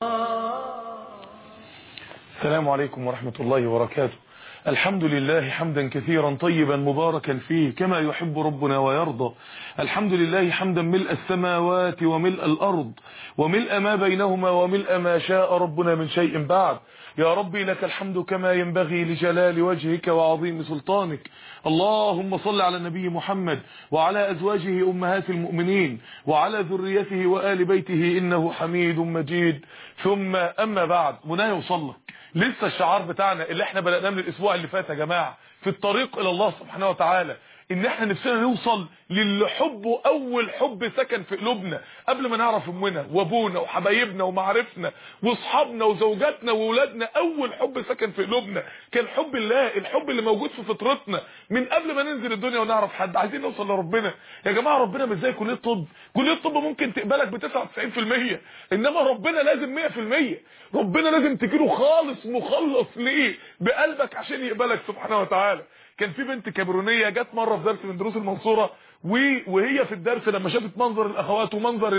السلام عليكم ورحمة الله وبركاته. الحمد لله حمدا كثيرا طيبا مباركا فيه كما يحب ربنا ويرضى. الحمد لله حمدا ملء السماوات وملء الأرض وملء ما بينهما وملء ما شاء ربنا من شيء بعد. يا ربي لك الحمد كما ينبغي لجلال وجهك وعظيم سلطانك. اللهم صل على النبي محمد وعلى أزواجه أمهات المؤمنين وعلى ذريته وآل بيته إنه حميد مجيد. ثم أما بعد، منايا وصلك لسه الشعار بتاعنا اللي احنا بدأناه من الاسبوع اللي فات يا جماعة في الطريق الى الله سبحانه وتعالى، ان احنا نفسنا نوصل للي حبه اول حب سكن في قلوبنا قبل ما نعرف امنا وابونا وحبايبنا ومعارفنا واصحابنا وزوجاتنا واولادنا. اول حب سكن في قلوبنا كان حب الله، الحب اللي موجود في فطرتنا من قبل ما ننزل الدنيا ونعرف حد. عايزين نوصل لربنا يا جماعة. ربنا مش زي كلية طب، كلية طب ممكن تقبلك ب 99%، انما ربنا لازم 100%. ربنا لازم تجيله خالص مخلص ليه بقلبك عشان يقبلك سبحانه وتعالى. كان في بنت كاميرونيه جت مره في درس من دروس المنصوره، وهي في الدرس لما شافت منظر الاخوات ومنظر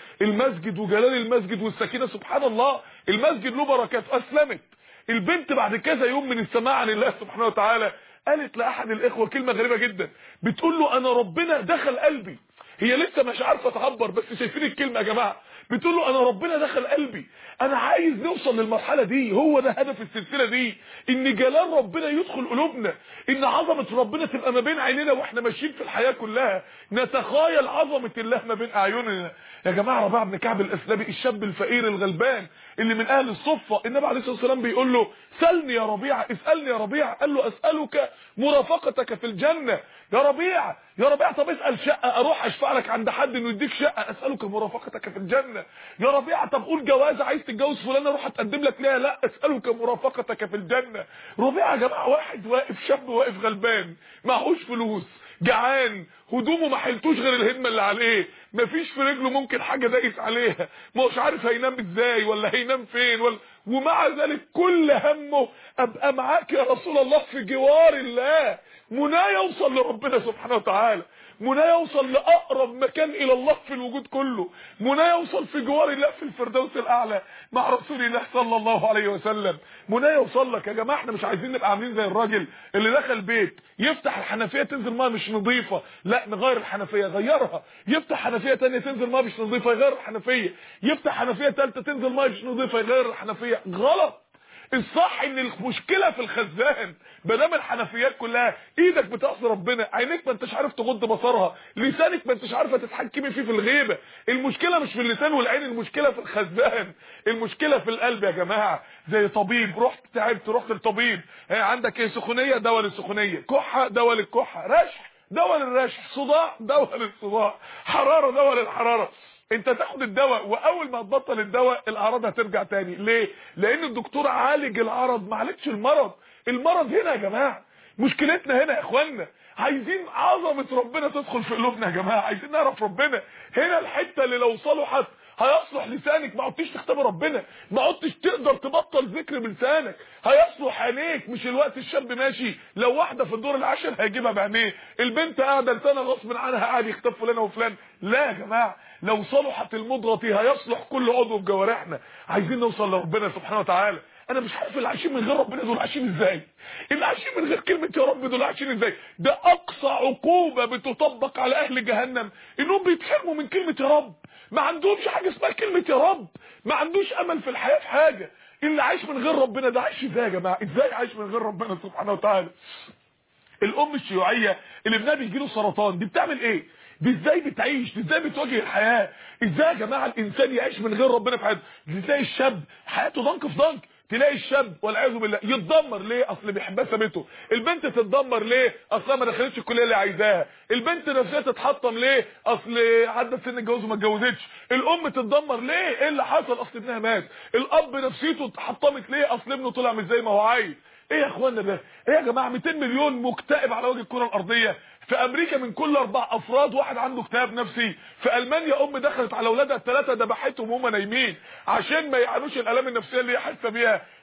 المسجد وجلال المسجد والسكينه، سبحان الله المسجد له بركات، اسلمت. البنت بعد كذا يوم من السماع عن الله سبحانه وتعالى قالت لاحد الاخوه كلمه غريبه جدا، بتقول له انا ربنا دخل قلبي. هي لسه مش عارفه تعبر، بس شايفين الكلمه يا جماعه، بتقول له انا ربنا دخل قلبي، انا عايز نوصل للمرحله دي. هو ده هدف السلسله دي، ان جلال ربنا يدخل قلوبنا، ان عظمه ربنا تبقى ما بين عينينا واحنا ماشيين في الحياه كلها، نتخيل عظمه الله ما بين اعيننا. يا جماعه ربيعه بن كعب الاسلمي الشاب الفقير الغلبان اللي من اهل الصفه، النبي عليه الصلاه والسلام بيقول له سلني يا ربيعه، اسالني يا ربيعه. قال له اسالك مرافقتك في الجنه. يا ربيعه يا ربيعه، طب اسال شقه اروح اشفع لك عند حد انه يديك شقه. اسالك مرافقتك في الجنه. يا ربيعه طب قول جوازه عايز تتجوز فلانه اروح اتقدم لك ليها. لا، اسالك مرافقتك في الجنه. ربيعه يا جماعه واحد واقف، شاب واقف غلبان معهوش فلوس، جعان، هدومه ما حلتوش غير الهدمه اللي عليه، مفيش في رجله ممكن حاجه دايس عليها، مش عارف هينام ازاي ولا هينام فين ومع ذلك كل همه ابقى معاك يا رسول الله في جوار الله. منايا يوصل لربنا سبحانه وتعالى، منايا يوصل لاقرب مكان الى الله في الوجود كله، منايا يوصل في جوار الله في الفردوس الاعلى مع رسول الله صلى الله عليه وسلم. منايا يوصل لك يا جماعه. احنا مش عايزين نبقى عاملين زي الراجل اللي دخل بيت يفتح الحنفيه تنزل ميه مش نظيفه، لا نغير الحنفيه، غيرها. يفتح حنفيه ثانيه تنزل ميه مش نظيفه، يغير الحنفيه. يفتح حنفيه ثالثه تنزل ميه مش نظيفه، يغير الحنفيه. غلط. الصح ان المشكله في الخزان، ما دام الحنفيات كلها ايدك بتعصي ربنا، عينيك ما انتش عارف تغض بصرها، لسانك ما انتش عارفه تتحكمي فيه في الغيبه. المشكله مش في اللسان والعين، المشكله في الخزان، المشكله في القلب يا جماعه. زي طبيب، رحت تعبت رحت للطبيب، عندك ايه؟ سخونيه، دواء للسخونيه. كحه، دواء للكحه. رشح، دواء للرشح. صداع، دواء للصداع. حراره، دواء للحراره. انت تاخد الدواء، واول ما تبطل الدواء الاعراض هترجع تاني. ليه؟ لان الدكتور عالج العرض ما عالجش المرض. المرض هنا يا جماعه، مشكلتنا هنا يا اخوانا. عايزين عظمه ربنا تدخل في قلوبنا يا جماعه، عايزين نعرف ربنا. هنا الحته اللي لو صلحت هيصلح لسانك، ما عدتش تختبر ربنا، ما عدتش تقدر تبطل ذكر بلسانك. هيصلح عينيك، مش الوقت الشاب ماشي لو واحده في الدور العاشر هيجيبها بعينيه، البنت قاعده لسانها غصب عنها قاعد يختب فلان وفلان. لا يا جماعه، لو صلحت المضغه هيصلح كل عضو في جوارحنا. عايزين نوصل لربنا سبحانه وتعالى. انا مش عارف اللي عايشين من غير ربنا دول عايشين ازاي، اللي عايشين من غير كلمه يا رب دول عايشين ازاي. ده اقصى عقوبه بتطبق على اهل جهنم، انهم بيتحرموا من كلمه يا رب. ما عندهمش حاجه اسمها كلمه يا رب، ما عندوش امل في الحياه في حاجه. اللي عايش من غير ربنا ده عايش ازاي يا جماعه؟ ازاي عايش من غير ربنا سبحانه وتعالى؟ الام الشيوعيه اللي ابنها بيجي له سرطان دي بتعمل ايه؟ دي ازاي بتعيش؟ دي ازاي بتواجه الحياه؟ ازاي يا جماعه الانسان يعيش من غير ربنا في حياته؟ ازاي الشاب حياته ضنك في ضنك، تلاقي الشاب والعياذ بالله يتدمر ليه؟ اصل بيحبها سابته. البنت تتدمر ليه؟ اصلها ما دخلتش الكليه اللي عايزاها. البنت نفسها تتحطم ليه؟ اصل عدت سن الجواز وما اتجوزتش. الام تتدمر ليه؟ ايه اللي حصل؟ اصل ابنها مات. الاب نفسيته اتحطمت ليه؟ اصل ابنه طلع مش زي ما هو عايز. ايه يا اخوانا ده؟ ايه يا جماعه؟ 200 مليون مكتئب على وجه الكره الارضيه. في امريكا من كل 4 افراد واحد عنده اكتئاب نفسي. في المانيا ام دخلت على اولادها 3 ذبحتهم وهم نايمين عشان ما يعانوش الالام النفسيه اللي هي حاسه بيها.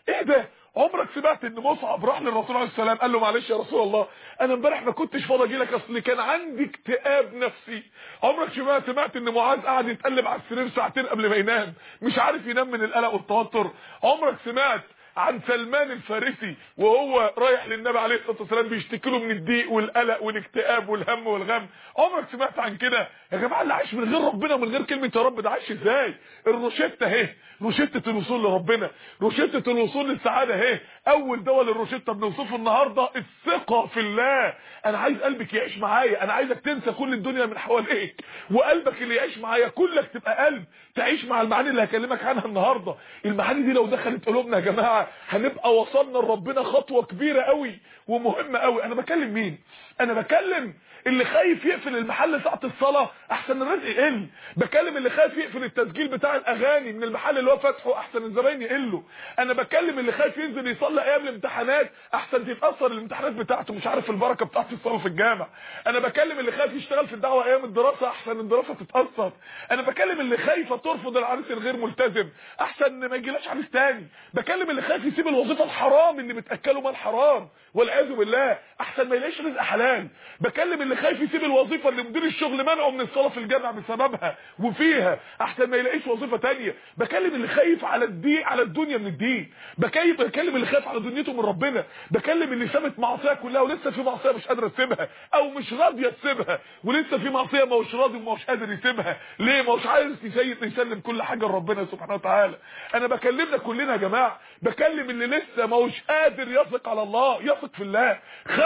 ايه ده؟ عمرك سمعت ان مصعب راح للرسول عليه السلام قال له معلش يا رسول الله انا امبارح ما كنتش فاضي اجي لك اصل كان عندي اكتئاب نفسي؟ عمرك سمعت ان معاذ قعد يتقلب على السرير ساعتين قبل ما ينام مش عارف ينام من القلق والتوتر؟ عمرك سمعت عن سلمان الفارسي وهو رايح للنبي عليه الصلاه والسلام بيشتكي له من الضيق والقلق والاكتئاب والهم والغم؟ عمرك سمعت عن كده؟ يا جماعه اللي عايش من غير ربنا ومن غير كلمه يا رب ده عايش ازاي؟ الروشته اهي، روشته الوصول لربنا، روشته الوصول للسعاده اهي. اول دواء للروشته بنوصفه النهارده الثقه في الله. انا عايز قلبك يعيش معايا، انا عايزك تنسى كل الدنيا من حواليك وقلبك اللي يعيش معايا، كلك تبقى قلب تعيش مع المعاني اللي هكلمك عنها النهارده. المعاني دي لو دخلت قلوبنا يا جماعه هنبقى وصلنا لربنا خطوه كبيره قوي ومهمه قوي. انا بكلم مين؟ انا بكلم اللي خايف يقفل المحل ساعه الصلاه احسن الرزق يقل. بكلم اللي خايف يقفل التسجيل بتاع الاغاني من المحل اللي هو فاتحه احسن الزباين يقلوا. انا بكلم اللي خايف ينزل يصلي ايام الامتحانات احسن تتاثر الامتحانات بتاعته مش عارف البركه بتاعت الصلاه في الجامع. انا بكلم اللي خايف يشتغل في الدعوه ايام الدراسه احسن الدراسه تتاثر. انا بكلم اللي خايفه ترفض العريس الغير ملتزم احسن ما يجيلاش عريس تاني. بكلم اللي خايف يسيب الوظيفه الحرام اللي بتاكله مال حرام والعياذ بالله احسن ما يلاقيش رزق حلال. بكلم اللي خايف يسيب الوظيفه اللي مدير الشغل منعه من الصلاه في الجامع بسببها وفيها احسن ما يلاقيش وظيفه تانية. بكلم اللي خايف على الدين على الدنيا من الدين. بكلم اللي خايف على دنيته من ربنا. بكلم اللي سابت معصيه كلها ولسه في معصيه مش قادره تسيبها او مش راضيه تسيبها ولسه في معصيه ما هوش راضي وما هوش قادر يسيبها. ليه؟ ما هوش عايز يسلم كل حاجه لربنا سبحانه وتعالى. انا بكلمنا كلنا يا جماعه. بكلم اللي لسه ما هوش قادر يثق على الله، يثق في الله.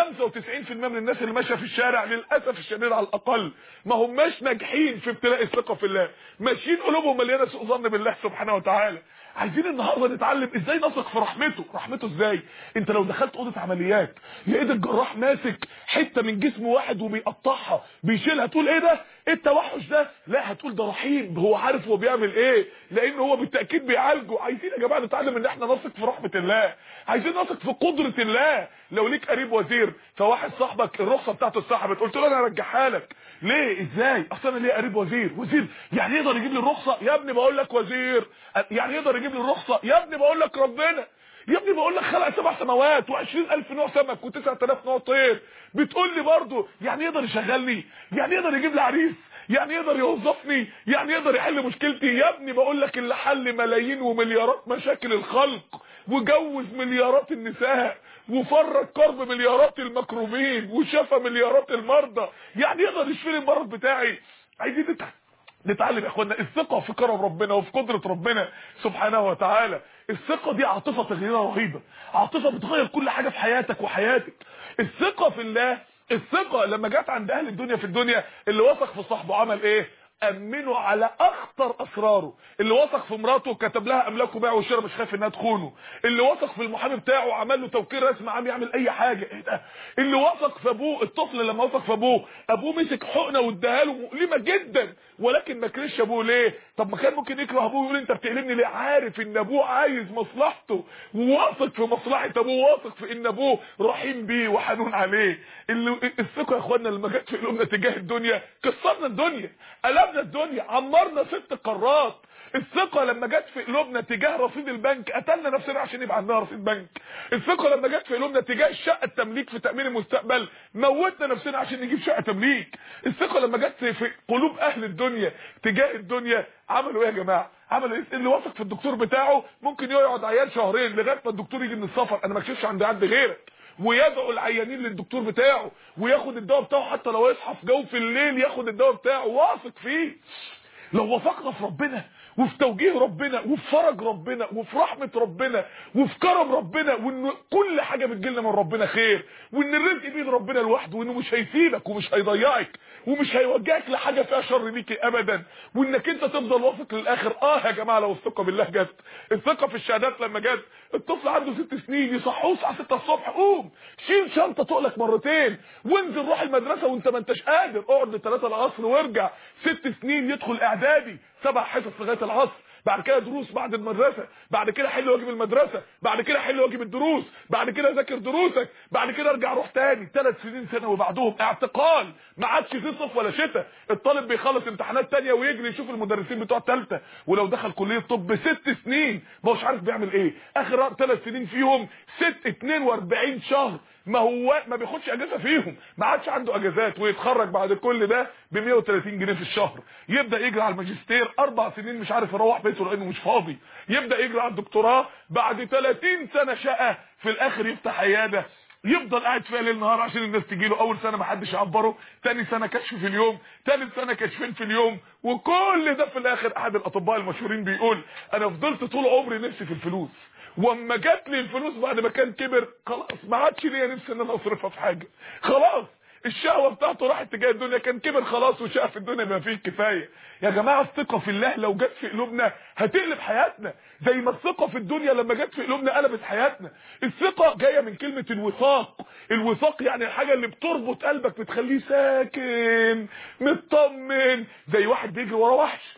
95% من الناس اللي ماشيه في الشارع للاسف الشديد على الاقل ما هماش ناجحين في ابتلاء الثقه في الله، ماشيين قلوبهم مليانه سوء ظن بالله سبحانه وتعالى. عايزين النهارده نتعلم ازاي نثق في رحمته. رحمته ازاي؟ انت لو دخلت اوضه عمليات لقيت الجراح ماسك حته من جسم واحد وبيقطعها بيشيلها تقول ايه ده؟ ايه التوحش ده؟ لا هتقول ده رحيم هو عارف هو بيعمل ايه لان هو بالتاكيد بيعالجه. عايزين يا جماعه نتعلم ان احنا نثق في رحمه الله. عايزين نثق في قدره الله. لو ليك قريب وزير فواحد صاحبك الرخصه بتاعته اتسحبت قلت له انا هرجعها لك. ليه؟ ازاي؟ اصل انا ليه قريب وزير يعني يقدر يجيب لي الرخصه؟ يا ابني بقول لك وزير يعني يقدر يجيب لي الرخصه؟ يا ابني بقول لك ربنا، يا ابني بقول لك خلق 7 سماوات و20,000 نوع سمك و9,000 نوع طير. بتقول لي برضه يعني يقدر يشغلني؟ يعني يقدر يجيب لي عريس؟ يعني يقدر يوظفني؟ يعني يقدر يحل مشكلتي؟ يا ابني بقول لك اللي حل ملايين ومليارات مشاكل الخلق وجوز مليارات النساء وفرج كرب مليارات المكروبين وشفى مليارات المرضى، يعني يقدر يشفي لي المرض بتاعي. عايزين نتعلم يا اخوانا الثقه في كرم ربنا وفي قدره ربنا سبحانه وتعالى. الثقه دي عاطفه تغييرها رهيبه، عاطفه بتغير كل حاجه في حياتك وحياتك. الثقه في الله، الثقه لما جت عند اهل الدنيا في الدنيا اللي وثق في صاحبه عمل ايه؟ امنوا على اخطر اسراره. اللي وثق في مراته كتب لها املاك وبيع وشراء مش خايف انها تخونه. اللي وثق في المحامي بتاعه عمل له توكيل رسمي عام يعمل اي حاجه. ايه ده؟ اللي وثق في ابوه، الطفل لما وثق في ابوه مسك حقنه واداها له مؤلمه جدا ولكن ما كرهش ابوه. ليه؟ طب ما كان ممكن يكره ابوه يقول انت بتقلبني ليه؟ عارف ان ابوه عايز مصلحته وواثق في مصلحه ابوه، واثق في ان ابوه رحيم بيه وحنون عليه. الثقه يا اخوانا لما جت في قلوبنا تجاه الدنيا كسرنا الدنيا، قلبنا الدنيا، عمرنا 6 قارات. الثقه لما جت في قلوبنا تجاه رصيد البنك قتلنا نفسنا عشان يبقى عندنا رصيد بنك. الثقه لما جت في قلوبنا تجاه الشقه التمليك في تامين المستقبل موتنا نفسنا عشان نجيب شقه تمليك. الثقه لما جت في قلوب اهل الدنيا تجاه الدنيا عملوا ايه يا جماعه؟ عملوا ايه؟ اللي واثق في الدكتور بتاعه ممكن يقعد عيان شهرين لغايه ما الدكتور يجي من السفر، انا ما اكشفش عند حد غيرك، ويدعو العيانين للدكتور بتاعه وياخد الدواء بتاعه حتى لو يصحى في جوف الليل ياخد الدواء بتاعه واثق فيه. لو وثقنا في ربنا وفي توجيه ربنا وفي فرج ربنا وفي رحمه ربنا وفي كرم ربنا وان كل حاجه بتجيلنا من ربنا خير وان الرزق بيد ربنا لوحده وانه مش هيسيبك ومش هيضيعك ومش هيوجهك لحاجه فيها شر ليكي ابدا وانك انت تفضل واثق للاخر. يا جماعه لو الثقه بالله جت، الثقه في الشهادات لما جت، الطفل عنده 6 سنين يصحوه الساعه 6 الصبح قوم شيل شنطه تقلك مرتين وانزل روح المدرسه وانت ما انتش قادر، اقعد ل3 العصر وارجع. 6 سنين يدخل اعدادي 7 حصص لغايه العصر، بعد كده دروس بعد المدرسه، بعد كده حل واجب المدرسه، بعد كده حل واجب الدروس، بعد كده ذاكر دروسك، بعد كده ارجع روح تاني. 3 سنين ثانوي وبعدهم اعتقال، ما عادش في صيف ولا شتاء. الطالب بيخلص امتحانات تانية ويجري يشوف المدرسين بتوع ثالثه، ولو دخل كليه طب 6 سنين ما هوش عارف بيعمل ايه. اخر 3 سنين فيهم 42 شهر ما بياخدش اجازه فيهم، ما عادش عنده اجازات، ويتخرج بعد كل ده ب 130 جنيه في الشهر. يبدا يجري على الماجستير 4 سنين مش عارف يروح بيته لانه مش فاضي. يبدا يجري على الدكتوراه بعد 30 سنه شقه، في الاخر يفتح عياده يفضل قاعد فيها ليل نهار عشان الناس تجي له. اول سنه ما حدش يعبره، ثاني سنه كشف في اليوم، ثالث سنه كشفين في اليوم. وكل ده في الاخر احد الاطباء المشهورين بيقول انا فضلت طول عمري نفسي في الفلوس، واما جات لي الفلوس بعد ما كان كبر خلاص ما عادش ليا نفسي ان انا اصرفها في حاجه. خلاص الشهوه بتاعته راحت تجاه الدنيا، كان كبر خلاص وشاف الدنيا ما فيه كفايه. يا جماعه الثقه في الله لو جت في قلوبنا هتقلب حياتنا، زي ما الثقه في الدنيا لما جت في قلوبنا قلبت حياتنا. الثقه جايه من كلمه الوثاق. الوثاق يعني الحاجه اللي بتربط قلبك بتخليه ساكن مطمن. زي واحد بيجري ورا وحش،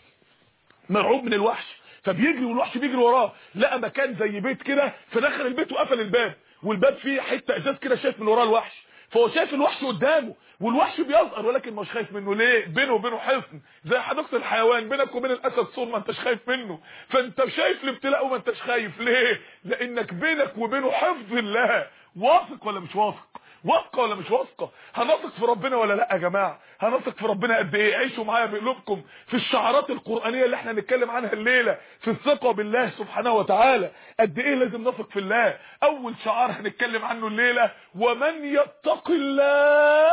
مرعوب من الوحش، فبيجري والوحش بيجري وراه، لقى مكان زي بيت كده فدخل البيت وقفل الباب، والباب فيه حته ازاز كده شايف من وراه الوحش، فهو شايف الوحش قدامه والوحش بيصغر ولكن مش خايف منه. ليه؟ بينه وبينه حصن زي حديقه الحيوان، بينك وبين الاسد سور ما انتش خايف منه، فانت شايف الابتلاء وما انتش خايف. ليه؟ لانك بينك وبينه حفظ الله. واثق ولا مش واثق؟ واثقه ولا مش واثقه؟ هنثق في ربنا ولا لا يا جماعه؟ هنثق في ربنا قد ايه؟ عيشوا معايا بقلوبكم في الشعارات القرانيه اللي احنا هنتكلم عنها الليله في الثقه بالله سبحانه وتعالى. قد ايه لازم نثق في الله؟ اول شعار هنتكلم عنه الليله ومن يتق الله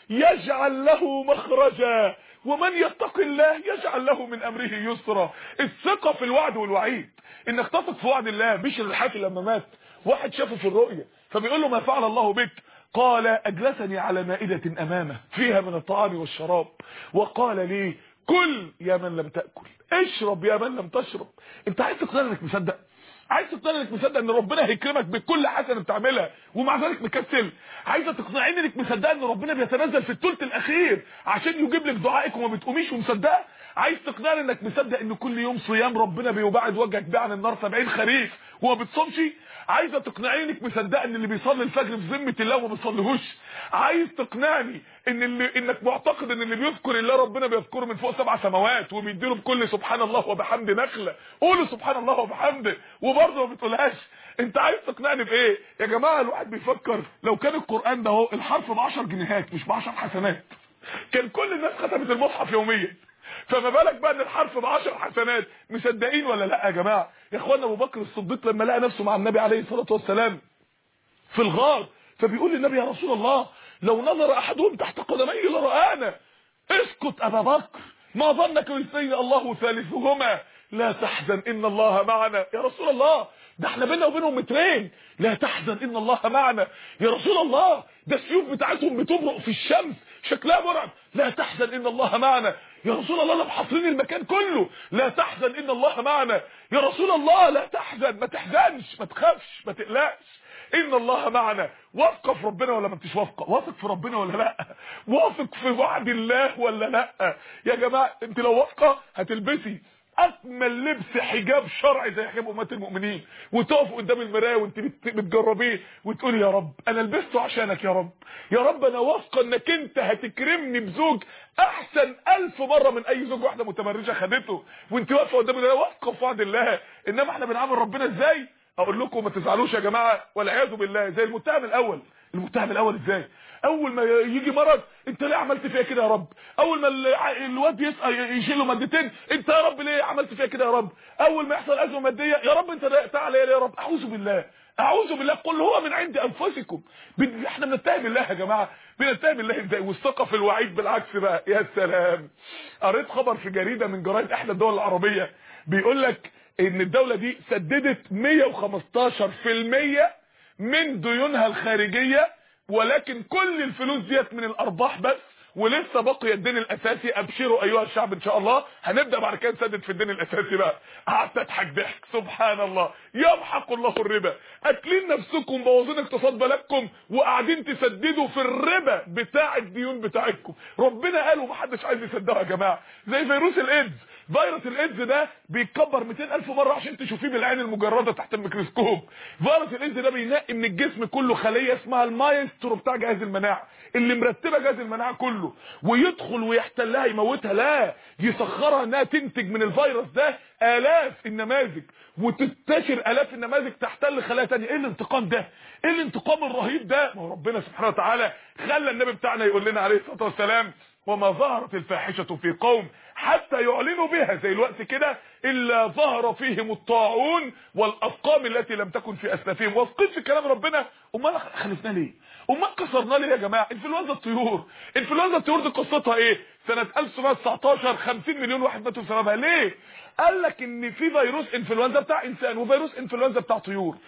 يجعل له مخرجا، ومن يتق الله يجعل له من امره يسرا. الثقه في الوعد والوعيد، انك تثق في وعد الله. بشر الحافي لما مات واحد شافه في الرؤيه فبيقول له ما فعل الله بك؟ قال اجلسني على مائدة امامه فيها من الطعام والشراب وقال لي كل يا من لم تأكل، اشرب يا من لم تشرب. انت عايز تقتنع انك مصدق؟ عايز تقتنع انك مصدق ان ربنا هيكرمك بكل حسنه بتعملها ومع ذلك مكسل؟ عايزه تقنعيني انك مصدقه ان ربنا بيتنزل في الثلث الاخير عشان يجيب لك دعائك وما بتقوميش ومصدقه؟ عايز تقنعني انك مصدق ان كل يوم صيام ربنا بيبعد وجهك بيه عن النار 70 خريف وما بتصومش؟ عايزه تقنعني انك مصدقه ان اللي بيصلي الفجر في ذمه الله وما بيصليهوش؟ عايز تقنعني انك معتقد ان اللي بيذكر الله ربنا بيذكره من فوق 7 سماوات وبيديله بكل سبحان الله وبحمد نخله؟ قولوا سبحان الله وبحمده وبرضه ما بتقولهاش. انت عايز تقنعني بايه يا جماعه؟ الواحد بيفكر لو كان القران ده اهو الحرف ب10 جنيهات مش ب10 حسنات كان كل الناس ختمت المصحف يوميا، فما بالك بقى ان الحرف ب10 حسنات؟ مصدقين ولا لا يا جماعه؟ يا اخوانا ابو بكر الصديق لما لقى نفسه مع النبي عليه الصلاه والسلام في الغار فبيقول للنبي يا رسول الله لو نظر احدهم تحت قدمي لرآنا. اسكت ابا بكر، ما ظنك باثنين الله ثالثهما، لا تحزن ان الله معنا. يا رسول الله ده احنا بينا وبينهم مترين، لا تحزن ان الله معنا. يا رسول الله ده السيوف بتاعتهم بتبرق في الشمس شكلها مرعب، لا تحزن ان الله معنا. يا رسول الله ده محاصرين المكان كله، لا تحزن ان الله معنا. يا رسول الله لا تحزن، ما تحزنش، ما تخافش، ما تقلقش، ان الله معنا. واثقه في ربنا ولا ما انتش واثقه؟ واثق في ربنا ولا لا؟ واثق في وعد الله ولا لا؟ يا جماعه انت لو واثقه هتلبسي اجمل لبس حجاب شرعي زي حجاب امهات المؤمنين وتقف قدام المرايه وانت بتجربيه وتقولي يا رب انا لبسته عشانك، يا رب يا رب انا واثقه انك انت هتكرمني بزوج احسن 1000 مره من اي زوج واحده متبرجه خدته، وانت واقفه قدام المرايه واثقه في وعد الله. انما احنا بنعامل ربنا ازاي؟ اقول لكم ما تزعلوش يا جماعه والعياذ بالله، زي المتهم الاول. المتهم الاول ازاي؟ اول ما يجي مرض انت ليه عملت فيها كده يا رب؟ اول ما الواد يشيل له مادتين انت يا رب ليه عملت فيها كده يا رب؟ اول ما يحصل ازمه ماديه يا رب انت ضايقت عليا يا رب. اعوذ بالله، اعوذ بالله، قل هو من عند انفسكم. احنا بنتهم الله يا جماعه، بنتهم الله ازاي؟ والثقه في الوعيد بالعكس بقى. يا سلام، قريت خبر في جريده من جرايد احدى الدول العربيه بيقول لك ان الدوله دي سددت 115% من ديونها الخارجيه، ولكن كل الفلوس ديت من الارباح بس، ولسه باقي الدين الاساسي. ابشروا ايها الشعب ان شاء الله هنبدا بعد كده نسدد في الدين الاساسي بقى. قعدت اضحك ضحك سبحان الله. يمحق الله الربا. قاتلين نفسكم بوظين اقتصاد بلدكم وقاعدين تسددوا في الربا بتاع الديون بتاعتكم. ربنا قال ومحدش عايز يصدقها يا جماعه. زي فيروس الايدز. فيروس الايدز ده بيتكبر 200,000 مره عشان تشوفيه بالعين المجرده تحت الميكروسكوب. فيروس الايدز ده بينقي من الجسم كله خليه اسمها المايسترو بتاع جهاز المناعه اللي مرتبه جهاز المناعه كله، ويدخل ويحتلها يموتها. لا، يسخرها انها تنتج من الفيروس ده الاف النماذج وتنتشر الاف النماذج تحتل خلايا ثانيه. ايه الانتقام ده؟ ايه الانتقام الرهيب ده؟ ما هو ربنا سبحانه وتعالى خلى النبي بتاعنا يقول لنا عليه الصلاه والسلام وما ظهرت الفاحشه في قوم حتى يعلنوا بها زي الوقت كده الا ظهر فيهم الطاعون والاسقام التي لم تكن في اسلافهم. واثقين في كلام ربنا. امال خلفنا ليه؟ امال كسرنا ليه يا جماعه؟ انفلونزا الطيور. انفلونزا الطيور دي قصتها ايه؟ سنه 1919 50 مليون واحد ماتوا بسببها. ليه؟ قال لك ان في فيروس انفلونزا بتاع انسان وفيروس انفلونزا بتاع طيور.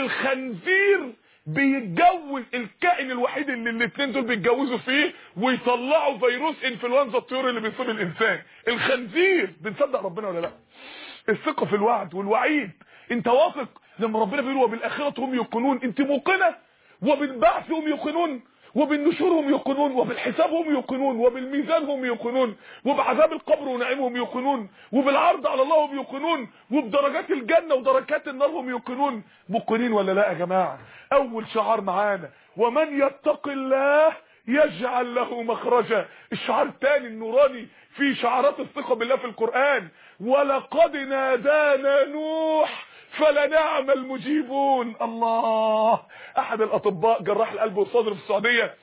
الخنزير بيتجوز الكائن الوحيد اللي الاثنين دول بيتجوزوا فيه ويطلعوا فيروس انفلونزا الطيور اللي بيصيب الانسان. الخنزير. بنصدق ربنا ولا لا؟ الثقه في الوعد والوعيد. انت واثق لما ربنا بيقول وبالاخره هم يوقنون؟ انت موقنه؟ وبالبعث هم يوقنون، وبالنشور هم يوقنون، وبالحساب هم يوقنون، وبالميزان هم يوقنون، وبعذاب القبر ونعيمهم يوقنون، وبالعرض على الله هم يوقنون، وبدرجات الجنه ودرجات النار هم يوقنون. موقنين ولا لا يا جماعه؟ اول شعار معانا ومن يتق الله يجعل له مخرجا. الشعار الثاني النوراني في شعارات الثقه بالله في القران ولقد نادانا نوح فلنعم المجيبون. الله. احد الاطباء جراح القلب والصدر في السعوديه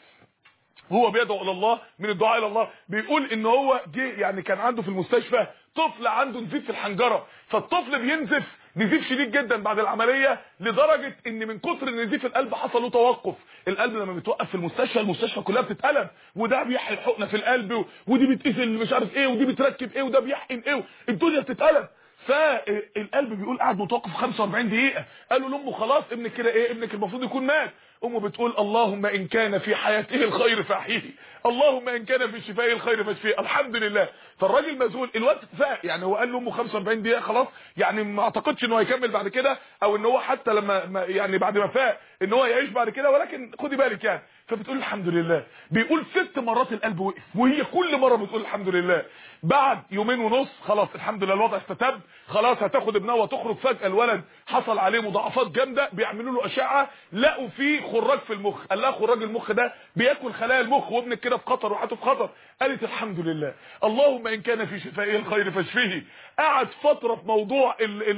هو بيدعو الى الله من الدعاء الى الله بيقول ان هو جه يعني كان عنده في المستشفى طفل عنده نزيف في الحنجره، فالطفل بينزف نزيف شديد جدا بعد العمليه لدرجه ان من كتر نزيف القلب حصل له توقف. القلب لما بيتوقف في المستشفى كلها بتتقلب، وده بيحقن حقنه في القلب ودي بتقفل مش عارف ايه ودي بتركب ايه وده بيحقن ايه، الدنيا بتتقلب. فالقلب بيقول قاعد متوقف 45 دقيقه. قالوا لامه خلاص ابنك كده ايه، ابنك المفروض يكون مات. امه بتقول اللهم ان كان في حياته الخير فاحيه، اللهم ان كان في شفائه الخير فاشفيه. الحمد لله. فالراجل مذهول الوقت فاق يعني. هو قال لامه 45 دقيقه خلاص يعني ما اعتقدش انه هيكمل بعد كده او ان هو حتى لما يعني بعد ما فاق ان هو يعيش بعد كده، ولكن خدي بالك يعني. فبتقول الحمد لله. بيقول 6 مرات القلب وقف وهي كل مره بتقول الحمد لله. بعد يومين ونص خلاص الحمد لله الوضع استتب، خلاص هتاخد ابنها وتخرج. فجاه الولد حصل عليه مضاعفات جامده، بيعملوا له اشعه لقوا فيه خراج في المخ. قال لها خراج المخ ده بياكل خلايا المخ وابنك كده في خطر وحياته في خطر. قالت الحمد لله اللهم ان كان في شفائه الخير فاشفيه. قعد فتره في موضوع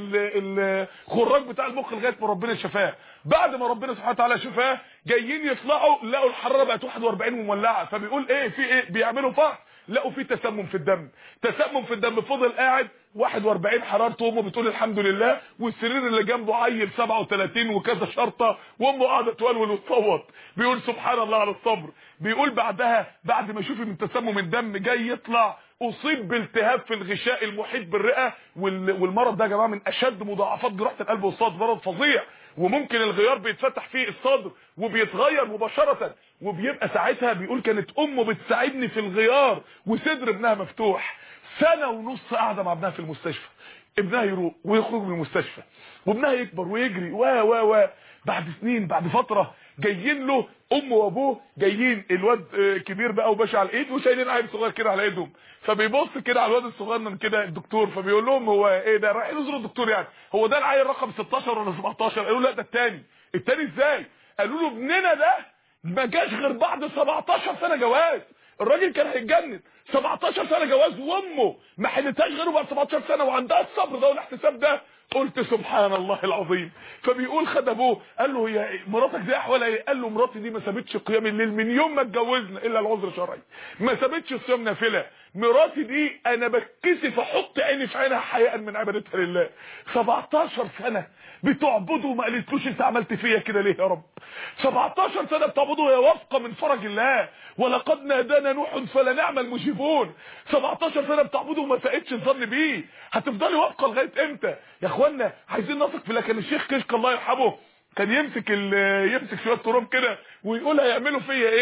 الخراج بتاع المخ لغايه ما ربنا شفاه. بعد ما ربنا سبحانه وتعالى شفاه جايين يطلعوا لقوا الحراره بقت 41 ومولعه. فبيقول ايه في ايه؟ بيعملوا فحص لقوا في تسمم في الدم. تسمم في الدم. فضل قاعد 41 حرارته. امه بتقول الحمد لله، والسرير اللي جنبه عيل 37 وكذا شرطه، وامه قاعده تولول وتصوت. بيقول سبحان الله على الصبر. بيقول بعدها بعد ما شوف من تسمم الدم جاي يطلع اصيب بالتهاب في الغشاء المحيط بالرئه. والمرض ده يا جماعه من اشد مضاعفات جراحه القلب والصدر، مرض فظيع وممكن الغيار بيتفتح فيه الصدر وبيتغير مباشره. وبيبقى ساعتها بيقول كانت امه بتساعدني في الغيار وصدر ابنها مفتوح. 1.5 سنة قاعده مع ابنها في المستشفى. ابنها يروح ويخرج من المستشفى وابنها يكبر ويجري و بعد سنين بعد فتره جايين له امه وابوه، جايين الواد كبير بقى وباشا على الايد وشايلين عيل صغير كده على ايدهم. فبيبص كده على الواد الصغير من كده الدكتور، فبيقول لهم هو ايه ده؟ رايحين يزوروا الدكتور يعني، هو ده العيل رقم 16 ولا 17؟ قالوا لا ده الثاني. الثاني ازاي؟ قالوا له ابننا ده ما جاش غير بعد 17 سنه جواز. الراجل كان هيتجنن. 17 سنه جواز وامه ما حلتهاش غيره بعد 17 سنه وعندها الصبر ده والاحتساب ده. قلت سبحان الله العظيم. فبيقول خد ابوه قال له هي مراتك دي احوالها ايه؟ قال له مراتي دي ما سابتش قيام الليل من يوم ما اتجوزنا الا العذر شرعي، ما سابتش صيام نافله. مراتي دي انا بتكسف احط عيني في عينها حياء من عبادتها لله. 17 سنه بتعبده وما قالتلوش انت عملت فيا كده ليه يا رب؟ 17 سنه بتعبده وهي واثقه من فرج الله. ولقد نادانا نوح فلنعم المجيبون. 17 سنه بتعبده وما سقتش الظن بيه. هتفضلي واثقه لغايه امتى يا اخوانا؟ عايزين نثق في. لكن الشيخ كشك الله يرحمه كان يمسك شويه تراب كده ويقول هيعملوا فيا ايه؟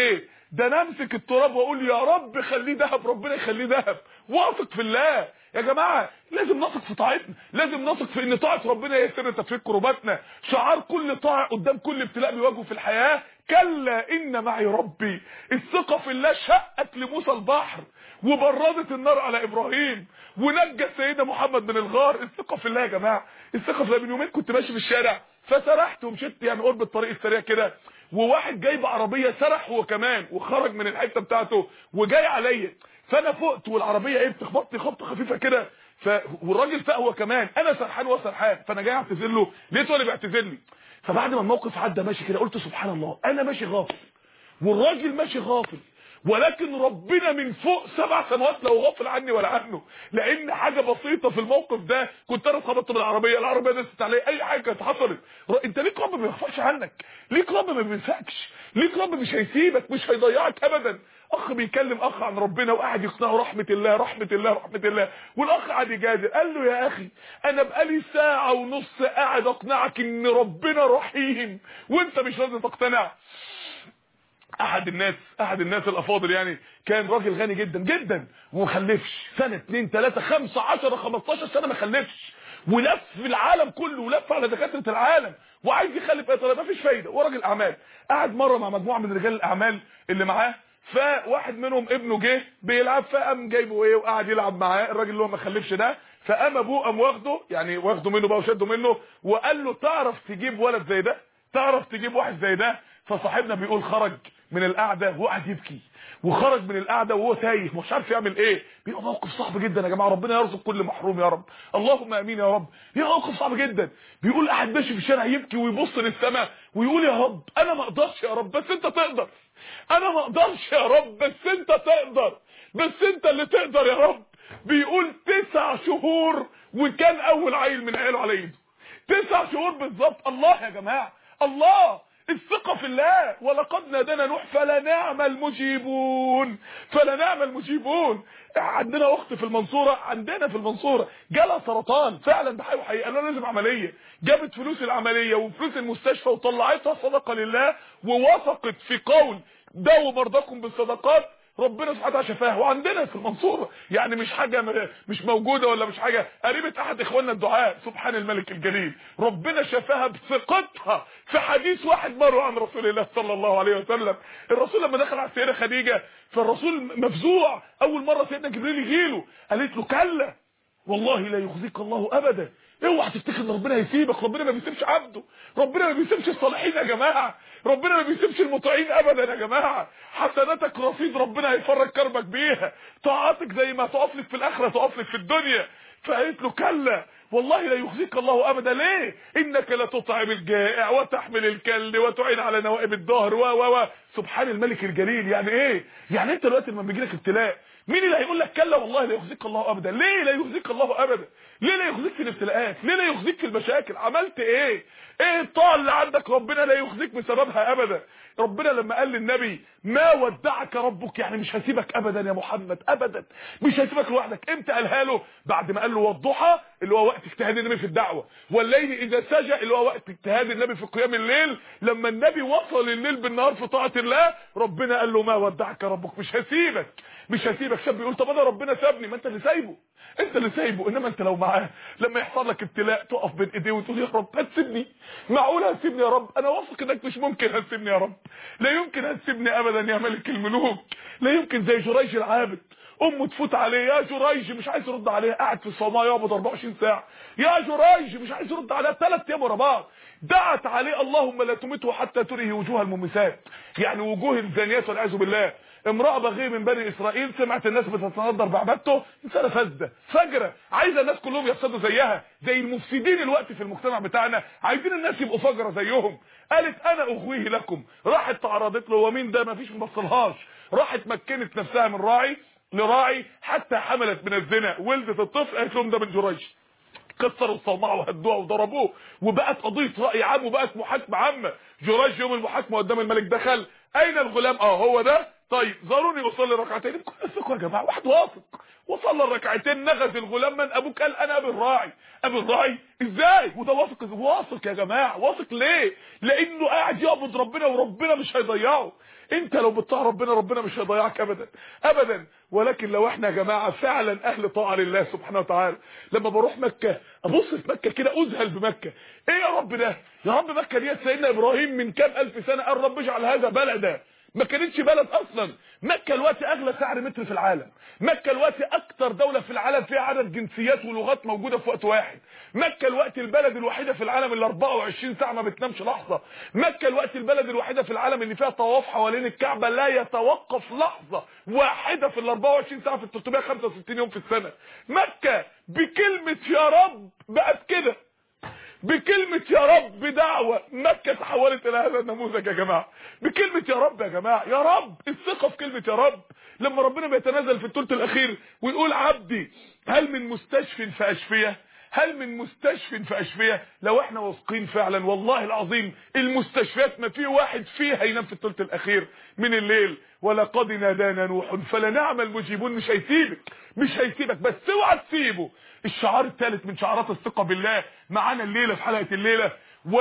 ده انا امسك التراب واقول يا رب خليه ذهب، ربنا يخليه ذهب، واثق في الله. يا جماعه لازم نثق في طاعتنا، لازم نثق في ان طاعه ربنا هي سر تفريج كرباتنا. شعار كل طاعه قدام كل ابتلاء بيواجهه في الحياه، كلا ان معي ربي. الثقه في الله شقت لموسى البحر وبردت النار على ابراهيم ونجى سيدنا محمد من الغار. الثقه في الله يا جماعه، الثقه في الله. من يومين كنت ماشي في الشارع فسرحت ومشيت يعني قرب الطريق السريع كده، وواحد جاي بعربيه سرح هو كمان وخرج من الحته بتاعته وجاي عليا، فانا فقت والعربيه ايه بتخبطني خبطه خفيفه كده، والراجل فاق هو كمان، انا سرحان وهو سرحان، فانا جاي اعتذر له لقيته اللي بيعتذر لي. فبعد ما الموقف عدى ماشي كده قلت سبحان الله، انا ماشي غافل والراجل ماشي غافل، ولكن ربنا من فوق 7 سماوات لو غافل عني ولا عنه. لان حاجه بسيطه في الموقف ده، كنت انا اتخبطت بالعربيه، العربيه دست عليا، اي حاجه كانت حصلت. انت ليك رب ما بيغفلش عنك، ليك رب ما بينساكش، ليك رب مش هيسيبك، مش هيضيعك ابدا. اخ بيكلم اخ عن ربنا وقاعد يقنعه رحمه الله رحمه الله رحمه الله، والاخ قاعد يجادل. قال له يا اخي انا بقالي ساعه ونص قاعد اقنعك ان ربنا رحيم وانت مش راضي تقتنع. احد الناس الافاضل يعني، كان راجل غني جدا جدا وما خلفش، سنه 2 3 5 10 15 سنه ما خلفش، ولف العالم كله ولف على دكاتره العالم وعايز يخلف ايه طيب مفيش فايده. وراجل اعمال قاعد مره مع مجموعه من رجال الاعمال اللي معاه، فواحد منهم ابنه جه بيلعب، فقام جايبه ايه وقعد يلعب معاه الراجل اللي هو ما خلفش ده، فقام ابوه قام واخده منه بقى وشده منه وقال له تعرف تجيب ولد زي ده، تعرف تجيب واحد زي ده. فصاحبنا بيقول خرج من القعده وقعد يبكي، وخرج من القعده وهو تايه مش عارف يعمل ايه. بيبقى موقف صعب جدا يا جماعه، ربنا يرزق كل محروم يا رب، اللهم امين يا رب. بيبقى موقف صعب جدا. بيقول قاعد ماشي في الشارع يبكي ويبص للسماء ويقول يا رب انا ما اقدرش يا رب بس انت تقدر، انا ما اقدرش يا رب بس انت تقدر، بس انت اللي تقدر يا رب. بيقول 9 شهور وكان اول عيل من عياله على ايده، 9 شهور بالظبط. الله يا جماعه، الله، الثقة في الله. ولقد نادانا نوح فلنعم المجيبون، فلنعم المجيبون. عندنا اخت في المنصورة، عندنا في المنصورة جالها سرطان فعلا، ده حقيقي، قالوا لازم عملية، جابت فلوس العملية وفلوس المستشفى وطلعتها صدقة لله، ووثقت في قول داووا مرضاكم بالصدقات، ربنا سبحانه وتعالى شفاها. وعندنا في المنصوره يعني مش حاجه مش موجوده ولا مش حاجه، قريبه احد اخواننا الدعاء سبحان الملك الجليل، ربنا شفاها بثقتها في حديث واحد مره عن رسول الله صلى الله عليه وسلم. الرسول لما دخل على السيده خديجه فالرسول مفزوع، اول مره سيدنا جبريل يجيله، قالت له كلا والله لا يخزيك الله ابدا، اوعى تفتكر ان ربنا هيسيبك، ربنا ما بيسيبش عبده، ربنا ما بيسيبش الصالحين يا جماعه، ربنا ما بيسيبش المطيعين ابدا يا جماعه. حسناتك رصيد ربنا هيفرج كربك بيها، طاعاتك زي ما تقف لك في الاخره تقف لك في الدنيا. فقالت له كلا والله لا يخزيك الله ابدا، ليه؟ انك لتطعم الجائع وتحمل الكل وتعين على نوائب الظهر و سبحان الملك الجليل. يعني ايه؟ يعني انت دلوقتي لما بيجي لك ابتلاء مين اللي هيقول لك كلا والله لا يخزيك الله ابدا؟ ليه لا يخزيك الله ابدا؟ ليه لا يخزيك في الابتلاءات؟ ليه لا يخزيك في المشاكل؟ عملت ايه؟ ايه الطاعه اللي عندك ربنا لا يخزيك بسببها ابدا؟ ربنا لما قال للنبي ما ودعك ربك، يعني مش هسيبك ابدا يا محمد، ابدا مش هسيبك لوحدك. امتى قالها له؟ بعد ما قال له والضحى اللي هو وقت اجتهاد النبي في الدعوه، والليل اذا سجى اللي هو وقت اجتهاد النبي في قيام الليل. لما النبي وصل الليل بالنهار في طاعه الله ربنا قال له ما ودعك ربك، مش هسيبك مش هسيبك. شاب بيقول طب انا ربنا سابني، ما انت اللي سايبه، انت اللي سايبه. انما انت لو معاه لما يحصل لك ابتلاء تقف بين ايديه وتقول يا رب هتسيبني؟ معقول هتسيبني يا رب؟ انا واثق انك مش ممكن هتسيبني يا رب، لا يمكن هتسيبني ابدا يا ملك الملوك، لا يمكن. زي جريج العابد، امه تفوت عليه يا جريج مش عايز يرد عليها، قاعد في الصومعه يقعد 24 ساعه، يا جريج مش عايز يرد عليها 3 ايام ورا بعض. دعت عليه اللهم لا تمته حتى تريه وجوه الممسات، يعني وجوه الزانيات والعياذ بالله. امراه بغيه من بني اسرائيل سمعت الناس بتتصدر بعبادته، انسانه فاسده فجره عايزه الناس كلهم يفسدوا زيها، زي المفسدين الوقت في المجتمع بتاعنا عايزين الناس يبقوا فجره زيهم. قالت انا اغويه لكم، راحت تعرضت له ومين ده مفيش مبصلهاش، راحت مكنت نفسها من راعي لراعي حتى حملت من الزنا ولدت الطفل، قالت لهم ده من جريج. كسروا الصومعه وهدوها وضربوه وبقت قضيه راي عام وبقت محاكمه عامه. جريج يوم المحاكمه قدام الملك دخل اين الغلام؟ هو ده. طيب ذروني اصلي ركعتين بكل ثقه يا جماعه. واحد واثق وصلى الركعتين، نغز الغلام من ابوك؟ قال انا ابي الراعي. ابي الراعي ازاي؟ وده واثق. واثق يا جماعه. واثق ليه؟ لانه قاعد يعبد ربنا وربنا مش هيضيعه. انت لو بتطاع ربنا ربنا مش هيضيعك ابدا ابدا. ولكن لو احنا يا جماعه فعلا اهل طاعه لله سبحانه وتعالى، لما بروح مكه ابص في مكه كده اذهل بمكه. ايه يا رب ده؟ يا رب مكه دي سيدنا ابراهيم من كام الف سنه قال رب اجعل هذا بلدا. ما كانتش بلد اصلا. مكه الوقت اغلى سعر متر في العالم. مكه الوقت اكتر دوله في العالم فيها عدد جنسيات ولغات موجوده في وقت واحد. مكه الوقت البلد الوحيده في العالم اللي 24 ساعه ما بتنامش لحظه. مكه الوقت البلد الوحيده في العالم اللي فيها طواف حوالين الكعبه لا يتوقف لحظه واحده في ال 24 ساعه في ال 365 يوم في السنه. مكه بكلمه يا رب بقت كده. بكلمة يا رب دعوة مكة تحولت الى هذا النموذج يا جماعة. بكلمة يا رب يا جماعة. يا رب، الثقة في كلمة يا رب. لما ربنا بيتنازل في الثلث الاخير ويقول عبدي هل من مستشف فاشفيه؟ هل من مستشف فاشفيه؟ لو احنا واثقين فعلا والله العظيم المستشفيات ما في واحد فيها ينام في الثلث الاخير من الليل. ولقد نادانا نوح فلنعم المجيبون. مش هيسيبك، مش هيسيبك، بس اوعى تسيبه. الشعار الثالث من شعارات الثقة بالله معانا الليلة في حلقة الليلة: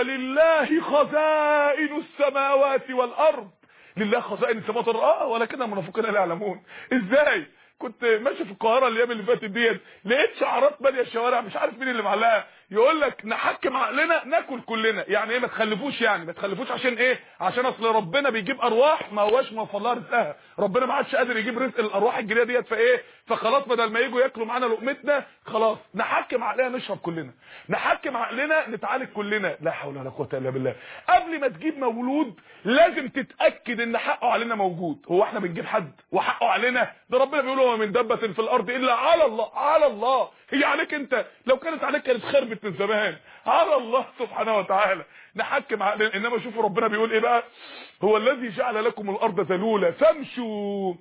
ولله خزائن السماوات والارض. لله خزائن السماوات والارض ولكن المنافقين لا يعلمون. ازاي؟ كنت ماشي في القاهره الايام اللي فاتت ديت، لقيت شعارات ماليه الشوارع، مش عارف مين اللي معلقها، يقول لك نحكم عقلنا ناكل كلنا. يعني ايه ما تخلفوش؟ يعني ما تخلفوش عشان ايه؟ عشان اصل ربنا بيجيب ارواح ما هواش موفر لها رزقها. ربنا ما عادش قادر يجيب رزق الارواح الجديده ديت، فايه؟ فخلاص بدل ما يجوا ياكلوا معانا لقمتنا خلاص نحكم عقلنا نشرب كلنا، نحكم عقلنا نتعالج كلنا. لا حول ولا قوه الا بالله. قبل ما تجيب مولود لازم تتاكد ان حقه علينا موجود. هو احنا بنجيب حد وحقه علينا؟ ده ربنا بيقول وما من دابه في الارض الا على الله. على الله هي عليك انت، لو كانت عليك كانت خربت من زمان. على الله سبحانه وتعالى نحكم عقلنا. انما شوفوا ربنا بيقول ايه بقى: هو الذي جعل لكم الارض ذلولا فامشوا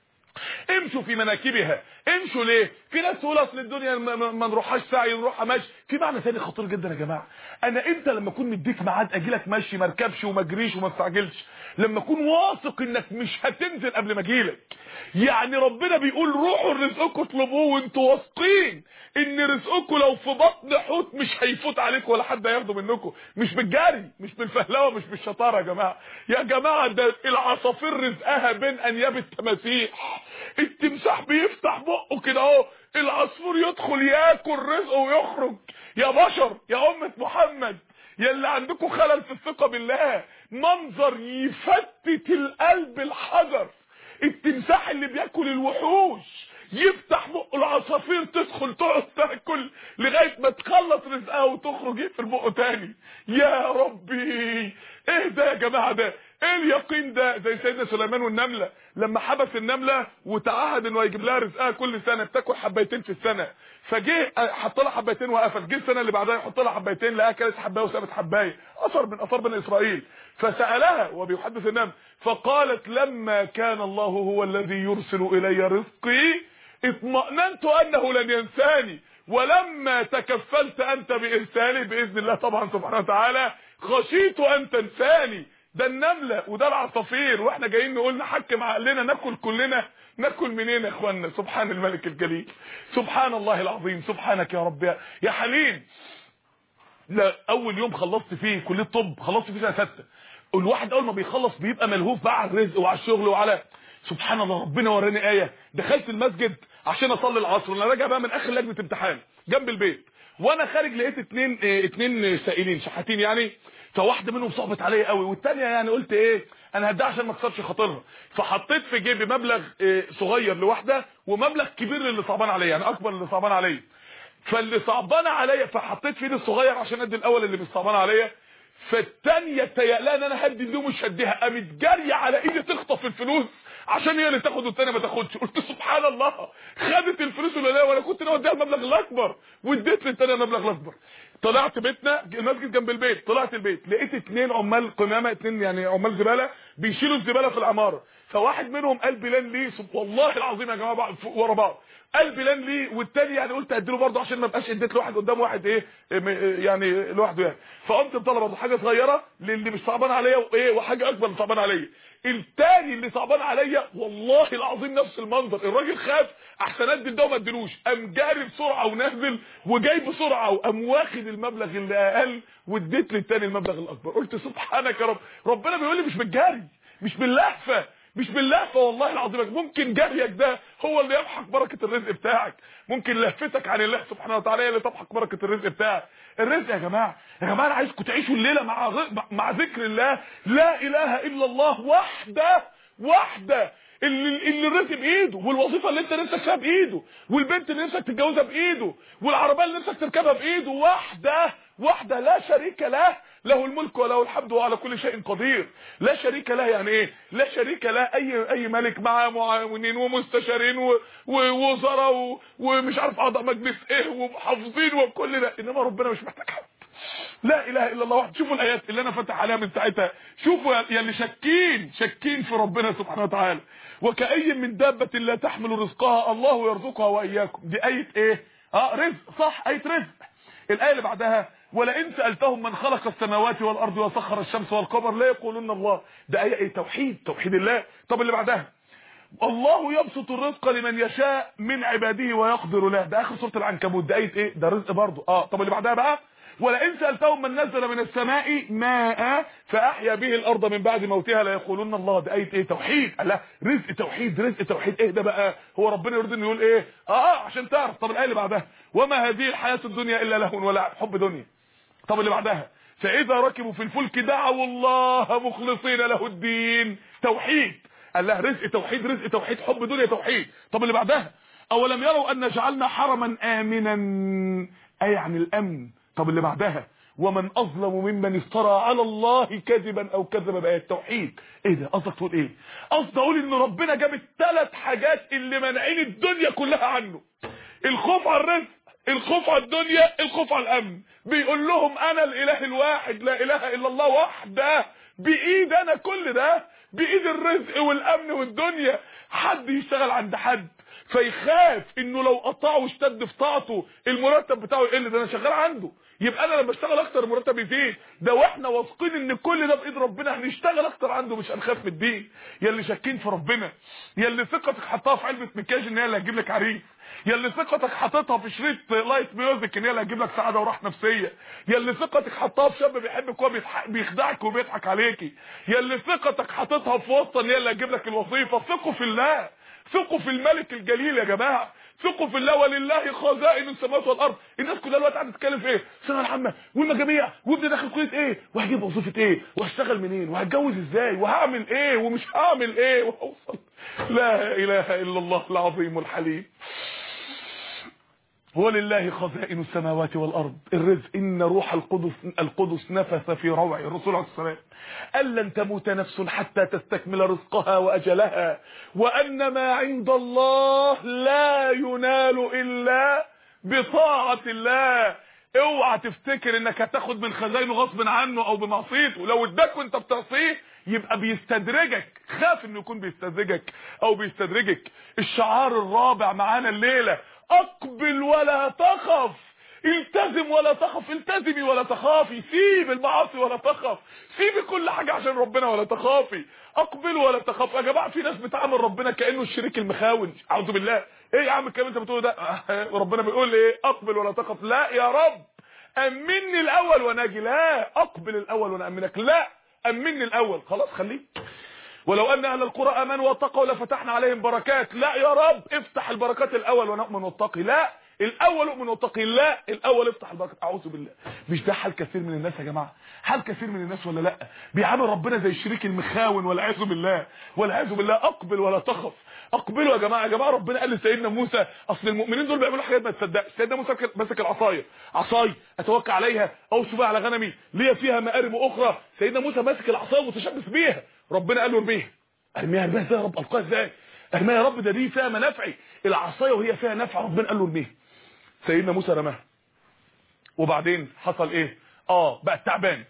امشوا في مناكبها. امشوا ليه؟ في ناس تقول اصل الدنيا ما نروحهاش سعي نروحها ماشي. في معنى ثاني خطير جدا يا جماعه. انا امتى لما اكون مديك ميعاد اجي لك ماشي ما اركبش وما اجريش وما استعجلش؟ لما اكون واثق انك مش هتنزل قبل ما اجيلك. يعني ربنا بيقول روحوا رزقكم اطلبوه وانتوا واثقين ان رزقكم لو في بطن حوت مش هيفوت عليكم ولا حد هياخده منكم. مش بالجري، مش بالفهلوه، مش بالشطاره يا جماعه. يا جماعه ده العصافير رزقها بين انياب التماسيح. التمساح بيفتح بقه كده اهو، العصفور يدخل ياكل رزقه ويخرج. يا بشر، يا امه محمد، يا اللي عندكم خلل في الثقه بالله، منظر يفتت القلب الحجر. التمساح اللي بياكل الوحوش يفتح بقه، العصافير تدخل تقعد تاكل لغايه ما تخلص رزقها وتخرج يقفل بقه تاني. يا ربي ايه ده يا جماعه؟ ده ايه اليقين ده؟ زي سيدنا سليمان والنمله لما حبس النمله وتعهد انه يجيب لها رزقها كل سنه، بتاكل حبايتين في السنه، فجه حط لها حبايتين وقفل. جه السنه اللي بعدها يحط لها حبايتين، لقاها كانت حبايه وسابت حبايه. اثر من اثار بني اسرائيل. فسالها وبيحدث النمل فقالت لما كان الله هو الذي يرسل الي رزقي اطمأننت انه لن ينساني ولما تكفلت انت بارسالي باذن الله طبعا سبحانه وتعالى خشيت ان تنساني. ده النمله وده العصافير، واحنا جايين نقول نحكم عقلنا ناكل كلنا. ناكل منين يا اخوانا؟ سبحان الملك الجليل، سبحان الله العظيم، سبحانك يا رب يا حليم. لا اول يوم خلصت فيه كليه طب، خلصت فيه سنه 6. الواحد اول ما بيخلص بيبقى ملهوف بقى على الرزق وعلى الشغل وعلى سبحان الله. ربنا وراني ايه، دخلت المسجد عشان اصلي العصر وانا راجع بقى من اخر لجنه امتحان جنب البيت، وانا خارج لقيت اتنين سائلين شحاتين يعني. فواحده منهم صعبت عليا قوي، والثانيه يعني قلت ايه انا هديها عشان ما اكسرش خاطرها. فحطيت في جيبي مبلغ صغير لواحده ومبلغ كبير للي صعبان عليا، يعني اكبر اللي صعبان عليا. فاللي صعبان عليا فحطيت في ايدي الصغير عشان ادي الاول اللي مش صعبان عليا. فالثانيه تيقلها ان انا هدي اللي مش هديها، قامت جاريه على ايدي تخطف الفلوس عشان هي اللي تاخد والثانيه ما تاخدش. قلت سبحان الله، خدت الفلوس اللي وانا كنت ناوي اديها المبلغ الاكبر واديت للثانيه المبلغ الاكبر. طلعت بيتنا، المسجد جنب البيت، طلعت البيت لقيت اتنين عمال قمامه، اتنين يعني عمال زباله بيشيلوا الزباله في العماره. فواحد منهم قال بلان ليه، والله العظيم يا جماعه ورا بعض قال بلان ليه، والتاني يعني قلت اديله برضه عشان ما ابقاش اديت لواحد قدام واحد ايه يعني لوحده يعني. فقمت مطلع برضه حاجه صغيره للي مش صعبان عليا وايه، وحاجه اكبر اللي صعبان عليا. التاني اللي صعبان عليا والله العظيم نفس المنظر، الراجل خاف احسن ادي ده وما اديلوش، قام جاري بسرعه ونازل وجاي بسرعه وقام واخد المبلغ اللي اقل واديت للتاني المبلغ الاكبر. قلت سبحانك يا رب، ربنا بيقول لي مش بالجري، مش باللهفه، مش باللهفه والله العظيم. ممكن جريك ده هو اللي يمحق بركه الرزق بتاعك، ممكن لهفتك عن الله سبحانه وتعالى اللي تمحق بركه الرزق بتاعك. الرزق يا جماعه انا عايزكم تعيشوا الليله مع ذكر الله، لا اله الا الله وحده اللي الرزق بايده، والوظيفه اللي انت نفسك فيها بايده، والبنت اللي نفسك تتجوزها بايده، والعربيه اللي نفسك تركبها بايده، وحده لا شريك له، له الملك وله الحمد وعلى كل شيء قدير. لا شريك له يعني ايه؟ لا شريك له اي ملك معاه معاونين ومستشارين ووزراء ومش عارف اعضاء مجلس ايه ومحافظين وكل ده، انما ربنا مش محتاج حد. لا اله الا الله وحده. شوفوا الايات اللي انا فاتح عليها من ساعتها، شوفوا يا اللي شاكين في ربنا سبحانه وتعالى. وكأي من دابة لا تحمل رزقها الله يرزقها واياكم. دي ايه ايه؟ رزق، صح، ايه رزق. الايه اللي بعدها ولئن سالتهم من خلق السماوات والارض وسخر الشمس والقمر لا يقولون الله. ده ايه توحيد الله. طب اللي بعدها الله يبسط الرزق لمن يشاء من عباده ويقدر له. ده اخر سوره العنكبوت. ده ايه؟ ده رزق برضه. طب اللي بعدها بقى ولئن سالتهم من نزل من السماء ماء فاحيا به الارض من بعد موتها لا يقولون الله. ده ايه توحيد. الله رزق توحيد. ايه ده بقى؟ هو ربنا يريد انه يقول ايه؟ عشان تعرف. طب الايه اللي بعدها وما هذه الحياه الدنيا الا لهو ولعب، حب دنيا. طب اللي بعدها فاذا ركبوا في الفلك دعوا الله مخلصين له الدين. توحيد. الله رزق توحيد حب دنيا توحيد. طب اللي بعدها اولم يروا ان جعلنا حرما امنا، اي عن الامن. طب اللي بعدها ومن اظلم ممن افترى على الله كذبا او كذب بايات. توحيد. ايه ده؟ قصدك تقول ايه؟ قصدي اقول ان ربنا جاب الثلاث حاجات اللي مانعين الدنيا كلها عنه: الخوف على الرزق، الخوف على الدنيا، الخوف على الامن. بيقول لهم انا الاله الواحد لا اله الا الله وحده، بايد انا كل ده، بايد الرزق والامن والدنيا. حد يشتغل عند حد فيخاف انه لو قطعه واشتد في طاعته المرتب بتاعه يقل، ده انا شغال عنده، يبقى انا لما اشتغل اكتر المرتب يزيد. ده واحنا واثقين ان كل ده بايد ربنا، هنشتغل اكتر عنده، مش هنخاف من الدين. يا اللي شاكين في ربنا، يا اللي ثقتك حطها في علبه مكياج ان هي اللي هتجيب لك عريس، يا اللي ثقتك حاططها في شريط لايت ميوزك ان هي اللي هتجيب لك سعاده وراحه نفسيه، يا اللي ثقتك حطها في شاب بيحبك وهو بيخدعك وبيضحك عليكي، يا اللي ثقتك حاططها في واسطه ان هي اللي هتجيب لك الوظيفه. ثقوا في الله، ثقوا في الملك الجليل يا جماعه، ثقوا في الله. ولله خزائن السماوات والارض. الناس كلها دلوقتي قاعده تتكلم في ايه؟ الثانويه العامه والمجاميع، وابني داخل كليه ايه، وهجيب وظيفه ايه، وهشتغل منين، وهتجوز ازاي، وهعمل ايه ومش هعمل ايه وهوصل. لا اله الا الله العظيم الحليم. ولله خزائن السماوات والارض. الرزق ان روح القدس نفث في روعي. الرسول عليه الصلاه والسلام قال لن تموت نفس حتى تستكمل رزقها واجلها، وان ما عند الله لا ينال الا بطاعه الله. اوعى تفتكر انك هتاخد من خزائنه غصب عنه او بمعصيته. لو اداك وانت بتعصيه يبقى بيستدرجك، خاف انه يكون بيستدرجك او بيستدرجك. الشعار الرابع معانا الليله اقبل ولا تخف. التزم ولا تخف، التزمي ولا تخافي، سيب المعاصي ولا تخف، سيبي كل حاجه عشان ربنا ولا تخافي. اقبل ولا تخف. يا جماعه في ناس بتعامل ربنا كانه الشريك المخاون. اعوذ بالله. ايه يا عم الكلام انت بتقوله ده؟ ربنا بيقول ايه؟ اقبل ولا تخف. لا يا رب امني الاول وناجي. لا اقبل الاول وانا امنك. لا امني الاول. خلاص خليك. ولو ان اهل القرى امنوا واتقوا لفتحنا عليهم بركات. لا يا رب افتح البركات الاول ونؤمن واتقي. لا الاول اؤمن واتقي. لا الاول افتح البركات. اعوذ بالله. مش ده حال كثير من الناس يا جماعه؟ حال كثير من الناس ولا لا؟ بيعامل ربنا زي الشريك المخاون والعياذ بالله والعياذ بالله. اقبل ولا تخف. اقبلوا يا جماعه. يا جماعه ربنا قال لسيدنا موسى اصل المؤمنين دول بيعملوا حاجات ما تصدقش. سيدنا موسى مسك العصايه، عصاي اتوكل عليها او بها على غنمي ليا فيها مآرب اخرى. سيدنا موسى ماسك العصايه ومتشبث بيها. ربنا قال له ارميها. ارميها ازاي يا رب؟ القاها ازاي؟ ارميها يا رب، ده دي فيها منافعي. العصايه وهي فيها نفع ربنا قال له ارميها. سيدنا موسى رماها. وبعدين حصل ايه؟ بقى تعبان.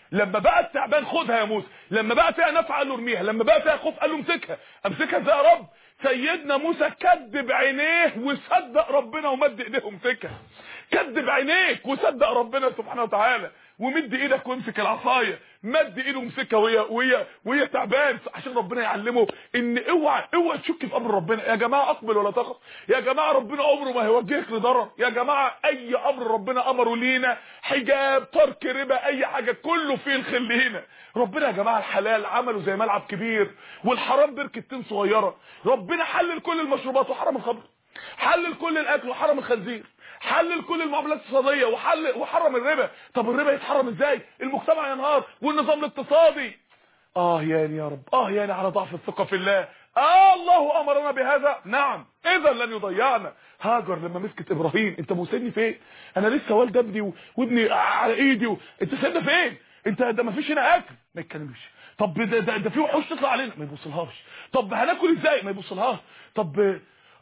لما بقى التعبان خدها يا موسى، لما بقى فيها نفع قال له ارميها، لما بقى فيها خوف قال له امسكها. امسكها ازاي يا رب؟ سيدنا موسى كدب عينيه وصدق ربنا ومد ايديه ومسكها. كدب عينيك وصدق ربنا سبحانه وتعالى، ومد ايدك وامسك العصايه، مد ايده ومسكها وهي تعبان، عشان ربنا يعلمه ان اوعى تشك في امر ربنا. يا جماعه اقبل ولا تخف، يا جماعه ربنا عمره ما هيوجهك لضرر، يا جماعه اي امر ربنا امره لينا، حجاب، ترك ربا، اي حاجه، كله فيه الخير لينا. ربنا يا جماعه الحلال عمله زي ملعب كبير، والحرام بركتين صغيره. ربنا حلل كل المشروبات وحرم الخمر، حلل كل الاكل وحرم الخنزير، حلل كل المعاملات الاقتصاديه وحرم الربا. طب الربا يتحرم ازاي؟ المجتمع ينهار والنظام الاقتصادي. يعني يا رب، يعني على ضعف الثقه في الله. الله امرنا بهذا، نعم، اذا لن يضيعنا. هاجر لما مسكت ابراهيم، انت موسيني فين؟ انا لسه والد ابني وابني على ايدي انت سايبنا فين؟ انت ده ما فيش هنا اكل، ما يتكلمش. طب ده في وحوش تطلع علينا، ما يبصلهاش. طب هناكل ازاي؟ ما يبصلهاش. طب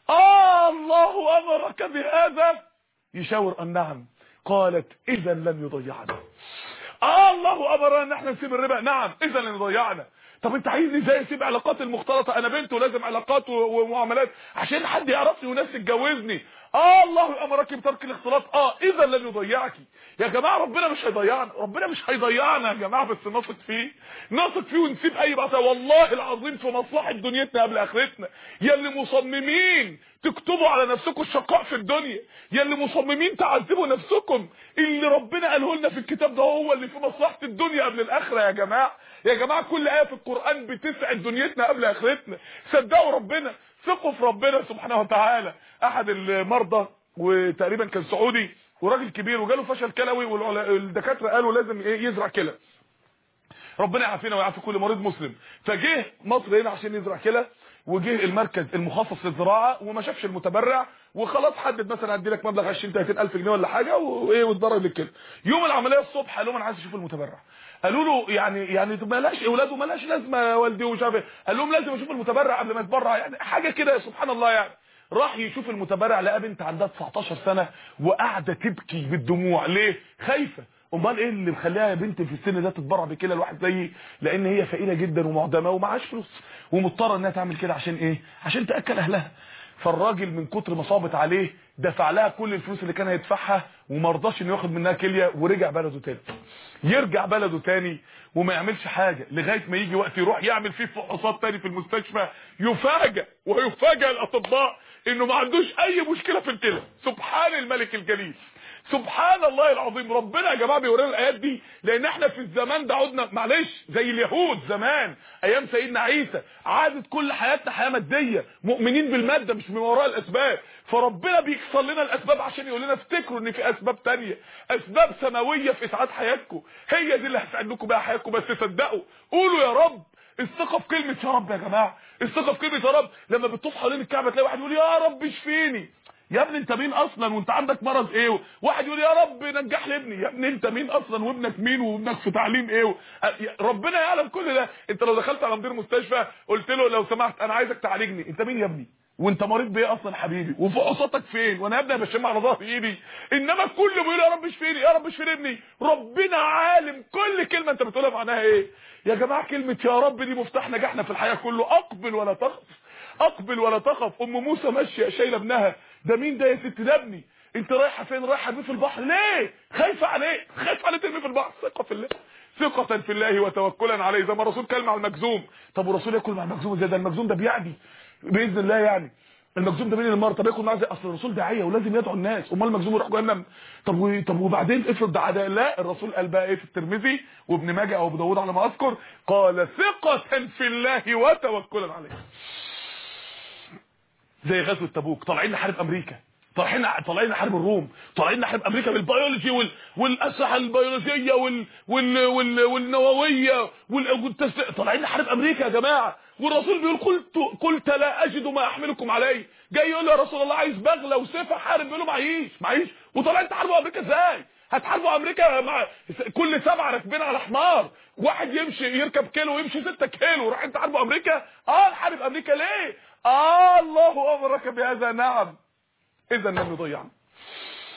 الله امرك بهذا؟ يشاور النعم. قالت اذا لن يضيعنا. الله امرنا ان احنا نسيب الربا، نعم، اذا لن يضيعنا. طب انت عايزني ازاي اسيب علاقات المختلطه؟ انا بنت ولازم علاقات ومعاملات عشان حد يعرفني وناس تتجوزني. الله امرك بترك الاختلاط، اذا لن يضيعك. يا جماعه ربنا مش هيضيعنا، ربنا مش هيضيعنا يا جماعه، بس نثق فيه، نثق فيه ونسيب اي بعثه. والله العظيم في مصلحه دنيتنا قبل اخرتنا. يا اللي مصممين تكتبوا على نفسكم الشقاء في الدنيا، يا اللي مصممين تعذبوا نفسكم، اللي ربنا قاله لنا في الكتاب ده هو اللي في مصلحه الدنيا قبل الاخره. يا جماعه يا جماعه كل ايه في القران بتسعد دنيتنا قبل اخرتنا. صدقوا ربنا، ثقوا في ربنا سبحانه وتعالى. احد المرضى وتقريبا كان سعودي وراجل كبير وجاله فشل كلوي، والدكاتره قالوا لازم يزرع كلى. ربنا يعافينا ويعافي كل مريض مسلم. فجه مصر هنا عشان يزرع كلى، وجه المركز المخصص للزراعه وما شافش المتبرع، وخلاص حدد مثلا ادي لك مبلغ 20-30 الف جنيه ولا حاجه واتضرب للكلى. يوم العمليه الصبح قال لهم انا عايز اشوف المتبرع. قالوا له يعني ما لاش اولاده ما لاش لازمه يا والدي ومش عارف ايه. قال لهم لازم اشوف المتبرع قبل ما يتبرع، يعني حاجه كده سبحان الله يعني. راح يشوف المتبرع لقى بنت عندها 19 سنه وقاعده تبكي بالدموع. ليه؟ خايفه. امال ايه اللي مخليها يا بنت في السن ده تتبرع بكده لواحد زيي؟ لان هي فقيره جدا ومعدمه ومعاش فلوس، ومضطره انها تعمل كده عشان ايه؟ عشان تاكل اهلها. فالراجل من كتر ما صابت عليه دفع لها كل الفلوس اللي كان هيدفعها، وما رضاش انه ياخد منها كليه، ورجع بلده تاني. يرجع بلده تاني وما يعملش حاجه لغايه ما يجي وقت يروح يعمل فيه فحوصات تاني في المستشفى، يفاجئ ويفاجئ الاطباء انه ما عندوش اي مشكله في الكلى. سبحان الملك الجليل، سبحان الله العظيم. ربنا يا جماعه بيورينا الايات دي لان احنا في الزمان ده عدنا معلش زي اليهود زمان ايام سيدنا عيسى، عادت كل حياتنا حياه ماديه، مؤمنين بالماده مش من وراء الاسباب. فربنا بيكسر لنا الاسباب عشان يقول لنا افتكروا ان في اسباب تانية، اسباب سماويه في اسعاد حياتكم، هي دي اللي هتساعدكم بيها حياتكم. بس صدقوا، قولوا يا رب. الثقه في كلمه يا رب يا جماعه، الثقه في كلمه يا رب. لما بتطوف حوالين الكعبه تلاقي واحد يقول يا رب اشفيني. يا ابني انت مين اصلا وانت عندك مرض ايه؟ واحد يقول يا رب نجح لي ابني. يا ابني انت مين اصلا وابنك مين وابنك في تعليم ايه؟ ربنا يعلم كل ده. انت لو دخلت على مدير مستشفى قلت له لو سمحت انا عايزك تعالجني، انت مين يا ابني؟ وانت مريض بايه اصلا حبيبي؟ وفحوصاتك فين؟ وانا يا ابني بشم على ظهر ايدي. انما كله بيقول يا رب اشفيني، يا رب اشفي ابني. ربنا عالم كل كلمه انت بتقولها معناها ايه. يا جماعه كلمه يا رب دي مفتاح نجاحنا في الحياه كله. اقبل ولا تخف، اقبل ولا تخف. ام موسى ماشيه شايله ابنها. ده مين ده يا ست؟ ده ابني. انت رايحه فين؟ رايحه بيه في البحر. ليه؟ خايفه عليه، خايفه عليه ترميه في البحر. ثقه في الله، ثقه في الله وتوكلا عليه. زي ما الرسول كلم على المجذوم. طب والرسول ياكل مع المجذوم ازاي؟ ده المجذوم ده بيعدي باذن الله يعني. المجذوم ده مين المرض؟ طب ياكل معاه ازاي؟ اصل الرسول داعيه ولازم يدعو الناس، امال المجذوم يروح جهنم؟ طب وبعدين افرض ده عداء. لا، الرسول قال بقى ايه في الترمذي وابن ماجه او ابو داوود على ما اذكر، قال ثقه في الله وتوكلا عليه. زي غزوه تبوك، طالعين نحارب امريكا، طالعين نحارب الروم، طالعين نحارب امريكا بالبيولوجي والاسلحه البيولوجيه والنوويه طالعين نحارب امريكا يا جماعه. والرسول بيقول قلت لا اجد ما احملكم عليه. جاي يقول له يا رسول الله عايز بغله وسيف احارب، بيقول له معيش. وطالعين تحاربوا امريكا ازاي؟ هتحاربوا امريكا مع كل 7 راكبين على حمار، واحد يمشي يركب كيلو ويمشي 6 كيلو، رايحين تحاربوا امريكا؟ نحارب امريكا ليه؟ الله امرك بهذا، نعم، اذا لن يضيعنا.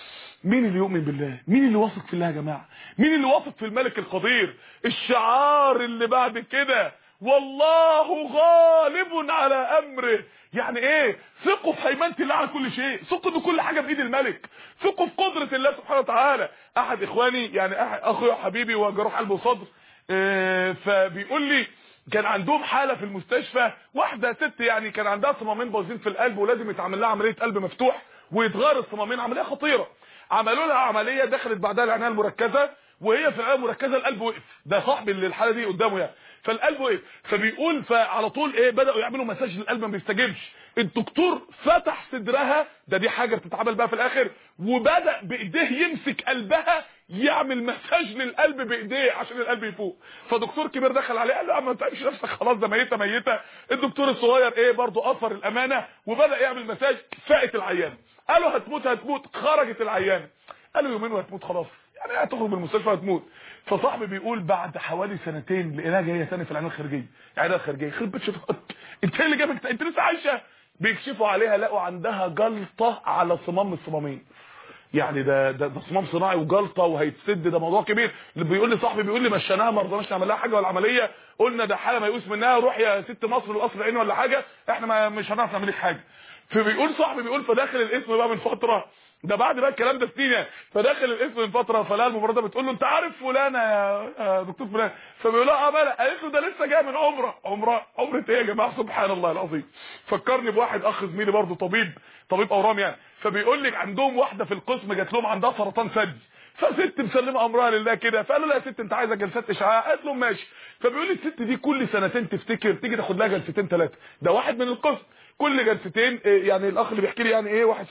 مين اللي يؤمن بالله؟ مين اللي واثق في الله يا جماعه؟ مين اللي واثق في الملك القدير؟ الشعار اللي بعد كده والله غالب على امره. يعني ايه؟ ثقوا في هيمنه الله على كل شيء، ثقوا ان كل حاجه بايد الملك، ثقوا في قدره الله سبحانه وتعالى. احد اخواني يعني اخويا وحبيبي وجراح قلب وصدر، فبيقول لي كان عندهم حاله في المستشفى، واحده ست يعني كان عندها صمامين بايظين في القلب ولازم يتعمل لها عمليه قلب مفتوح ويتغير الصمامين، عمليه خطيره. عملوا لها عمليه، دخلت بعدها العنايه المركزه، وهي في العنايه المركزه القلب وقف. ده صاحبي اللي الحاله دي قدامه يعني، فالقلب وقف. فبيقول فعلى طول ايه، بداوا يعملوا مساج للقلب ما بيستجيبش. الدكتور فتح صدرها، دي حاجه بتتعمل بقى في الاخر، وبدا بايديه يمسك قلبها يعمل مساج للقلب بايديه عشان القلب يفوق. فدكتور كبير دخل عليه قال له ما تقلقش نفسك خلاص ده ميته ميته. الدكتور الصغير ايه برضه اثر الامانه وبدا يعمل مساج، فاقت العيانه. قالوا هتموت، خرجت العيانه. قالوا يومين وهتموت خلاص، يعني هتخرج من المستشفى هتموت. فصاحبي بيقول بعد حوالي سنتين لقيناها جايه ثاني في العنايه الخارجيه، العنايه الخارجيه يخرب بيت شيطانك، انت اللي جابك، انت لسه عايشه. بيكشفوا عليها لقوا عندها جلطه على صمام من الصمامين. يعني ده صمام صناعي وجلطه وهيتسد، ده موضوع كبير. اللي بيقول لي صاحبي بيقول لي مشيناها ما رضناش نعمل لها حاجه ولا عمليه، قلنا ده حاله ميؤوس منها، روح يا ست مصر القصر العيني ولا حاجه، احنا مش هنعرف نعمل لك حاجه. فبيقول صاحبي بيقول فداخل الاسم بقى من فتره، ده بعد بقى الكلام ده سنين يعني، فداخل الاسم من فتره فلا الممرضه بتقول له انت عارف فلانه يا دكتور فلان؟ فبيقول لها بلا. قالت له ده لسه جاي من عمره ايه يا جماعه؟ سبحان الله العظيم. فكرني بواحد اخ زميلي برضه طبيب اورام يعني، فبيقول لك عندهم واحده في القسم جات لهم عندها سرطان ثدي، فست مسلمه امرها لله كده، فقالوا لها يا ست انت عايزه جلسات اشعاع؟ قالت لهم ماشي. فبيقول لي الست دي كل سنتين تفتكر تيجي تاخد لها جلستين ثلاثه، ده واحد من القسم كل جلستين، يعني الاخ اللي بيحكي لي يعني ايه واحد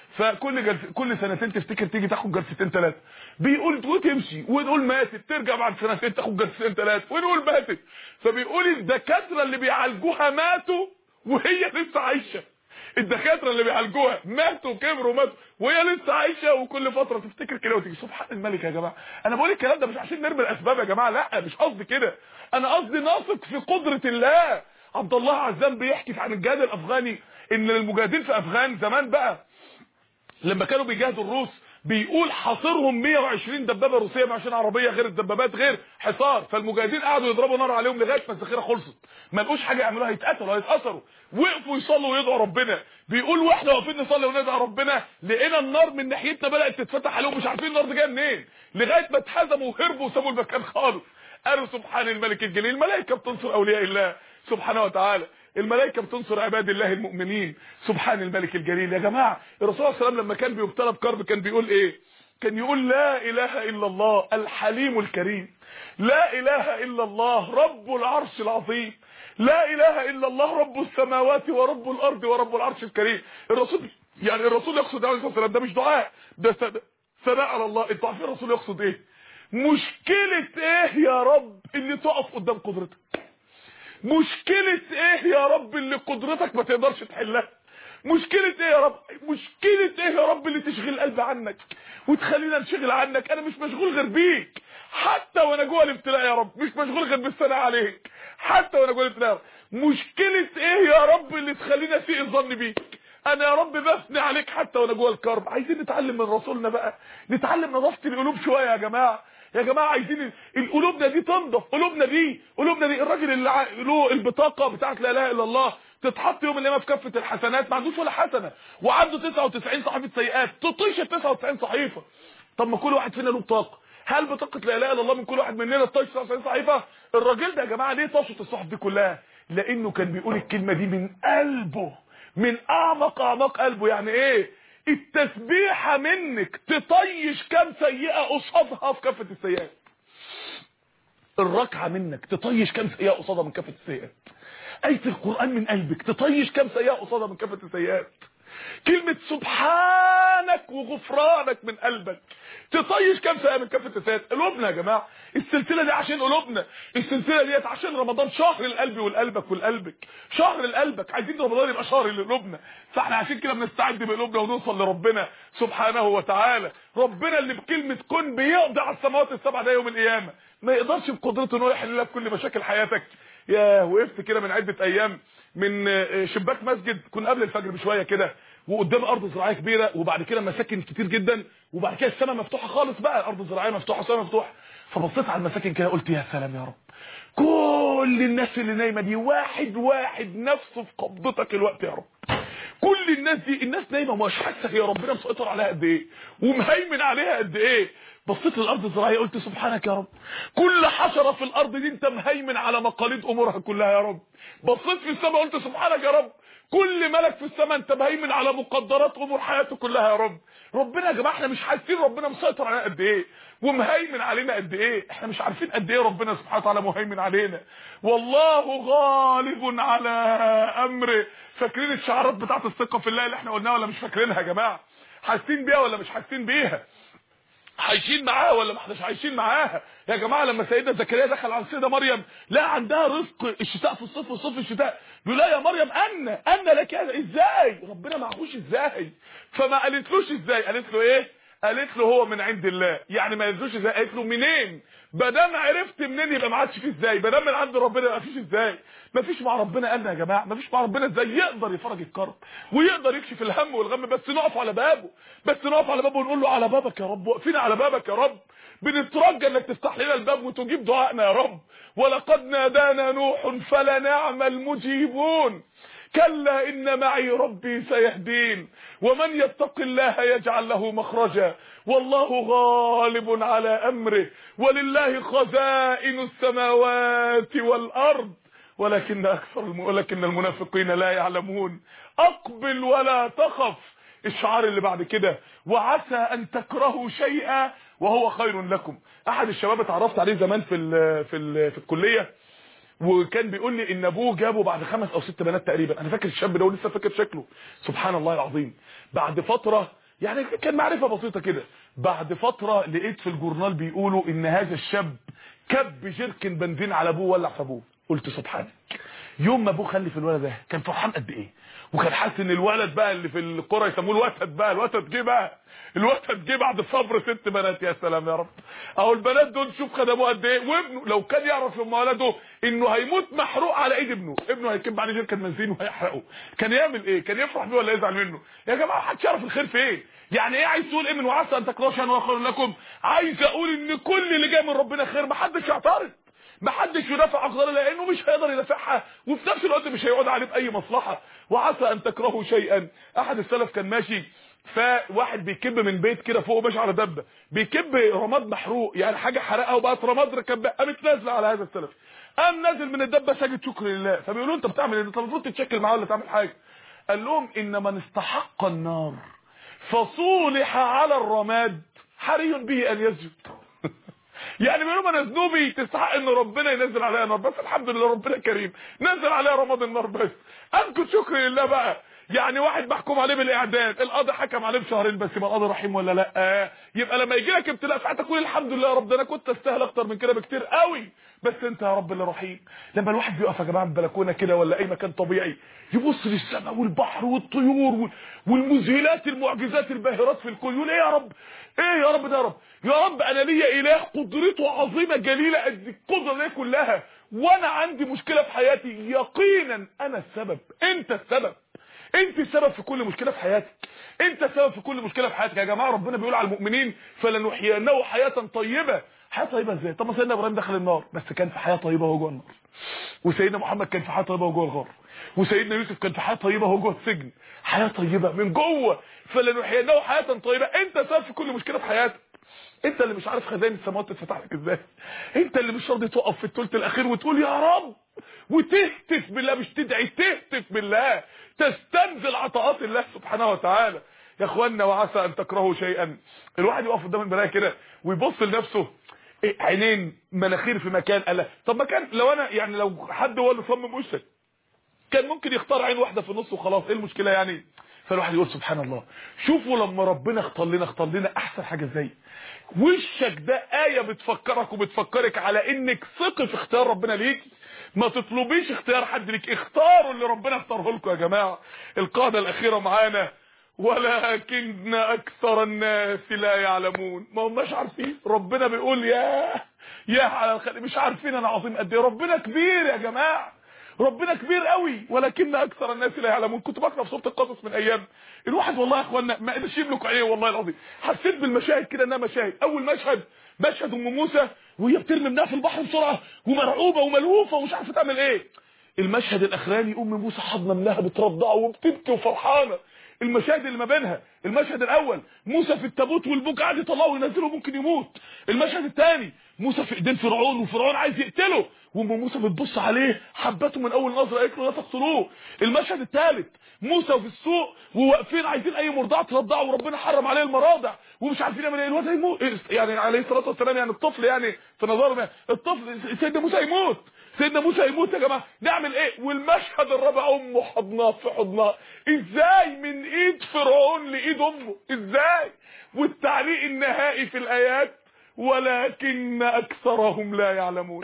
كل سنتين تفتكر تيجي تاخد جلستين ثلاثه. بيقول وتمشي ونقول ماتت، ترجع بعد سنتين تاخد جلستين ثلاثه ونقول ماتت. فبيقول الدكاتره اللي بيعالجوها ماتوا وهي لسه عايشه، الدكاتره اللي بيعالجوها ماتوا كبروا ماتوا وهي لسه عايشه، وكل فتره تفتكر كده وتيجي. سبحان الملك يا جماعه. انا بقول الكلام ده مش عشان نرمي الاسباب يا جماعه، لا مش قصدي كده، انا قصدي نثق في قدره الله. عبد الله عزام بيحكي عن الجهاد الافغاني، ان المجاهدين في افغان زمان بقى لما كانوا بيجاهدوا الروس، بيقول حاصرهم 120 دبابه روسيه 120 عربيه غير الدبابات غير حصار، فالمجاهدين قعدوا يضربوا نار عليهم لغايه ما الذخيره خلصت، ما لقوش حاجه يعملوها، هيتقتلوا هيتاثروا، وقفوا يصلوا ويدعوا ربنا. بيقول واحنا واقفين نصلي وندعي ربنا لقينا النار من ناحيتنا بدات تتفتح عليهم، مش عارفين النار دي جايه منين، لغايه ما اتهزموا وهربوا وسابوا المكان خالص. قالوا سبحان الملك الجليل. الملائكه بتنصر اولياء الله سبحانه وتعالى، الملائكه بتنصر عباد الله المؤمنين. سبحان الملك الجليل. يا جماعه الرسول صلى الله عليه وسلم لما كان بيبتلى بكرب كان بيقول ايه؟ كان يقول لا اله الا الله الحليم الكريم، لا اله الا الله رب العرش العظيم، لا اله الا الله رب السماوات ورب الارض ورب العرش الكريم. الرسول يقصد عليه الصلاه والسلام ده مش دعاء، ده ثناء على الله. انتوا عارفين الرسول يقصد ايه؟ مشكله ايه يا رب اللي تقف قدام قدرتك؟ مشكله ايه يا رب اللي قدرتك ما تقدرش تحلها؟ مشكله ايه يا رب؟ مشكله ايه يا رب اللي تشغل القلب عنك وتخلينا نشغل عنك؟ انا مش مشغول غير بيك، حتى وانا جوه الابتلاء يا رب مش مشغول غير بالثناء عليك، حتى وانا جوه الابتلاء. مشكله ايه يا رب اللي تخلينا اسيء الظن بيك؟ انا يا رب بثني عليك حتى وانا جوه الكرب. عايزين نتعلم من رسولنا بقى، نتعلم نظافه القلوب شويه يا جماعه. يا جماعه عايزين قلوبنا دي تنضف، قلوبنا دي الراجل اللي له البطاقه بتاعت لا اله الا الله تتحط يوم القيامه في كفه الحسنات، ما عندوش ولا حسنه وعنده 99 صحيفه سيئات، تطيش ال 99 صحيفه. طب ما كل واحد فينا له بطاقه، هل بطاقه لا اله الا الله من كل واحد مننا تطيش 99 صحيفه؟ الراجل ده يا جماعه ليه طاشت الصحف دي كلها؟ لانه كان بيقول الكلمه دي من قلبه، من اعمق قلبه. يعني ايه؟ التسبيحه منك تطيش كام سيئه قصادها في كفه السيئات، الركعه منك تطيش كام سيئه قصادها من كفه السيئات، آية القرآن من قلبك تطيش كام سيئة قصادها من كافة السيئات، كلمة سبحانك وغفرانك من قلبك تطيش كام سيئة من كافة السيئات. قلوبنا يا جماعة، السلسلة دي عشان قلوبنا، السلسلة ديت عشان رمضان شهر القلب والقلبك والقلبك، شهر القلبك، عايزين رمضان يبقى شهر لقلوبنا، فاحنا عشان كده بنستعد بقلوبنا ونوصل لربنا سبحانه وتعالى. ربنا اللي بكلمة كن بيقضي على السماوات السبع ده يوم القيامة، ما يقدرش بقدرته انه يحل لك كل مشاكل حياتك. يا وقفت كده من عدة ايام من شباك مسجد، كنا قبل الفجر بشويه كده، وقدام ارض زراعيه كبيره، وبعد كده مساكن كتير جدا، وبعد كده السماء مفتوحه خالص بقى، الارض الزراعيه مفتوحه والسماء مفتوحه. فبصيت على المساكن كده قلت يا سلام يا رب، كل الناس اللي نايمه دي واحد واحد نفسه في قبضتك الوقت يا رب. كل الناس دي الناس نايمه ومش حاسه يا ربنا مسيطر عليها قد ايه ومهيمن عليها قد ايه. بصيت للارض الزراعيه قلت سبحانك يا رب، كل حشره في الارض دي انت مهيمن على مقاليد امورها كلها يا رب. بصيت في السماء قلت سبحانك يا رب، كل ملك في السماء انت مهيمن على مقدرات امور حياته كلها يا رب. ربنا يا جماعه احنا مش حاسين ربنا مسيطر علينا قد ايه ومهيمن علينا قد ايه، احنا مش عارفين قد ايه ربنا سبحانه وتعالى مهيمن علينا. والله غالب على امره. فاكرين الشعارات بتاعت الثقه في الله اللي احنا قلناها ولا مش فاكرينها يا جماعه؟ حاسين بيها ولا مش حاسين بيها؟ عايشين معاها ولا ما احناش عايشين معاها يا جماعه؟ لما سيدنا زكريا دخل على السيده مريم لا عندها رزق الشتاء في الصيف والصيف في الشتاء، بيقول لها يا مريم ان لك هذا، ازاي ربنا معهوش ازاي؟ فما قالتلوش ازاي، قالت له ايه؟ قالت له هو من عند الله. يعني ما قالتلوش ازاي، قالت له منين؟ بدام عرفت منين يبقى ما عادش فيه ازاي، بدام من عند ربنا يبقى فيش ازاي. ما فيش مع ربنا يا جماعه، ما فيش مع ربنا ازاي يقدر يفرج الكرب ويقدر يكشف الهم والغم، بس نقف على بابه، بس نقف على بابه ونقول له على بابك يا رب، واقفين على بابك يا رب، بنترجى انك تفتح لنا الباب وتجيب دعائنا يا رب. ولقد نادانا نوح فلنعم المجيبون، كلا إن معي ربي سيهدين، ومن يتق الله يجعل له مخرجا، والله غالب على أمره، ولله خزائن السماوات والأرض ولكن المنافقين لا يعلمون. أقبل ولا تخف. الشعار اللي بعد كده وعسى أن تكرهوا شيئا وهو خير لكم. أحد الشباب اتعرفت عليه زمان في الكلية، وكان بيقول لي ان ابوه جابه بعد 5 أو 6 بنات تقريبا. انا فاكر الشاب ده ولسه فاكر شكله، سبحان الله العظيم. بعد فتره يعني كان معرفه بسيطه كده، بعد فتره لقيت في الجورنال بيقولوا ان هذا الشاب كب جركن بنزين على ابوه ولع في ابوه. قلت سبحانك، يوم ما ابوه خلف الولد ده كان فرحان قد ايه، وكان حاسس ان الولد بقى اللي في القرى يسموه الوتد بقى، الوتد جه بقى، الوتد جه بعد صبر 6 بنات. يا سلام يا رب، اهو البنات دول شوف خدموه قد ايه. وابنه لو كان يعرف لما ولده انه هيموت محروق على ايد ابنه هيكب عليه جركن بنزين وهيحرقه، كان يعمل ايه؟ كان يفرح بيه ولا يزعل منه؟ يا جماعه محدش يعرف الخير فين. يعني ايه عايز تقول ايه من وعسى ان تكرهوا شيئا وهو خير لكم؟ عايز اقول ان كل اللي جاي من ربنا خير، محدش يعترض، محدش يدافع اقدار لانه مش هيقدر يدافعها، وفي نفس الوقت مش هيقعد عليه باي مصلحه. وعسى ان تكرهوا شيئا. احد السلف كان ماشي، فواحد بيكب من بيت كده فوق ماشي على دبه، بيكب رماد محروق، يعني حاجه حرقها وبقت رماد ركب، قامت نازله على هذا السلف، قام نازل من الدبه ساجد شكر لله. فبيقولوا انت بتعمل ايه؟ انت المفروض تتشكل معاه ولا تعمل حاجه؟ قال لهم ان من استحق النار فصولح على الرماد حري به ان يسجد. يعني بيقولوا انا ذنوبي تستحق ان ربنا ينزل عليها نار، بس الحمد لله ربنا كريم نزل عليها رماد النار بس. اذكر شكر لله بقى. يعني واحد محكوم عليه بالاعدام، القاضي حكم عليه بشهرين بس، يبقى القاضي رحيم ولا لا؟ يبقى لما يجي لك ابتلاء ساعتها تقول الحمد لله يا رب، ده انا كنت استاهل اكتر من كده بكتير قوي، بس انت يا رب اللي رحيم. لما الواحد بيقف يا جماعه في البلكونه كده ولا اي مكان طبيعي يبص للسماء والبحر والطيور والمذهلات المعجزات الباهرات في الكون، يقول ايه يا رب؟ ايه يا رب ده يا رب؟ يا رب انا ليا اله قدرته عظيمه جليله قد القدره دي كلها، وانا عندي مشكله في حياتي، يقينا انا السبب، انت السبب، انت السبب في كل مشكله في حياتك، انت السبب في كل مشكله في حياتك يا جماعه. ربنا بيقول على المؤمنين فلنحيينه حياه طيبه. حياه طيبه ازاي؟ طب ما سيدنا ابراهيم دخل النار بس كان في حياه طيبه وهو جوه النار، وسيدنا محمد كان في حياه طيبه وهو جوه الغار، وسيدنا يوسف كان في حياه طيبه وهو جوه السجن، حياه طيبه من جوه. فلنحيينه حياه طيبه، انت السبب في كل مشكله في حياتك، انت اللي مش عارف خزائن السماوات تتفتح لك ازاي، انت اللي مش راضي تقف في الثلث الاخير وتقول يا رب وتهتف بالله، مش تدعي، تهتف بالله، تستنزل عطاءات الله سبحانه وتعالى. يا اخوانا وعسى ان تكرهوا شيئا. الواحد يقف قدام المرايه كده ويبص لنفسه، عينين مناخير في مكان، قال طب ما كان لو انا يعني لو حد هو اللي صمم وشك كان ممكن يختار عين واحده في النص وخلاص، ايه المشكله يعني؟ فالواحد يقول سبحان الله، شوفوا لما ربنا اختار لنا احسن حاجه ازاي. وشك ده آية بتفكرك وبتفكرك على انك ثقي في اختيار ربنا ليك، ما تطلبيش اختيار حد ليك، اختاروا اللي ربنا اختاره لكم يا جماعه. القاعده الاخيره معانا ولكن اكثر الناس لا يعلمون. ما هماش عارفين، ربنا بيقول يا على الخلق، مش عارفين انا عظيم قد ايه، ربنا كبير يا جماعه، ربنا كبير قوي ولكن اكثر الناس لا يعلمون. كنت بقرا في سوره القصص من ايام، الواحد والله يا اخوانا ما قدرش يملك عينيه والله العظيم. حسيت بالمشاهد كده انها مشاهد. اول مشهد ام موسى وهي بترمي منها في البحر بسرعه ومرعوبه وملهوفه ومش عارفه تعمل ايه. المشهد الاخراني ام موسى حاضنه منها بترضعه وبتبكي وفرحانه. المشاهد اللي ما بينها، المشهد الاول موسى في التابوت والبوك قاعد يطلعه وينزله ممكن يموت. المشهد الثاني موسى في ايدين فرعون وفرعون عايز يقتله وام موسى بتبص عليه حبته من اول نظره قالت له لا تقتلوه. المشهد الثالث موسى في السوق وواقفين عايزين اي مرضعه ترضعه وربنا حرم عليه المراضع ومش عارفين يعمل ايه. الواد هيموت يعني عليه الصلاه والسلام، يعني الطفل يعني في نظرنا الطفل سيدنا موسى يموت، سيدنا موسى يموت يا جماعه نعمل ايه؟ والمشهد الرابع امه حضناه في حضنها. ازاي من ايد فرعون لايد امه؟ ازاي؟ والتعليق النهائي في الايات ولكن اكثرهم لا يعلمون.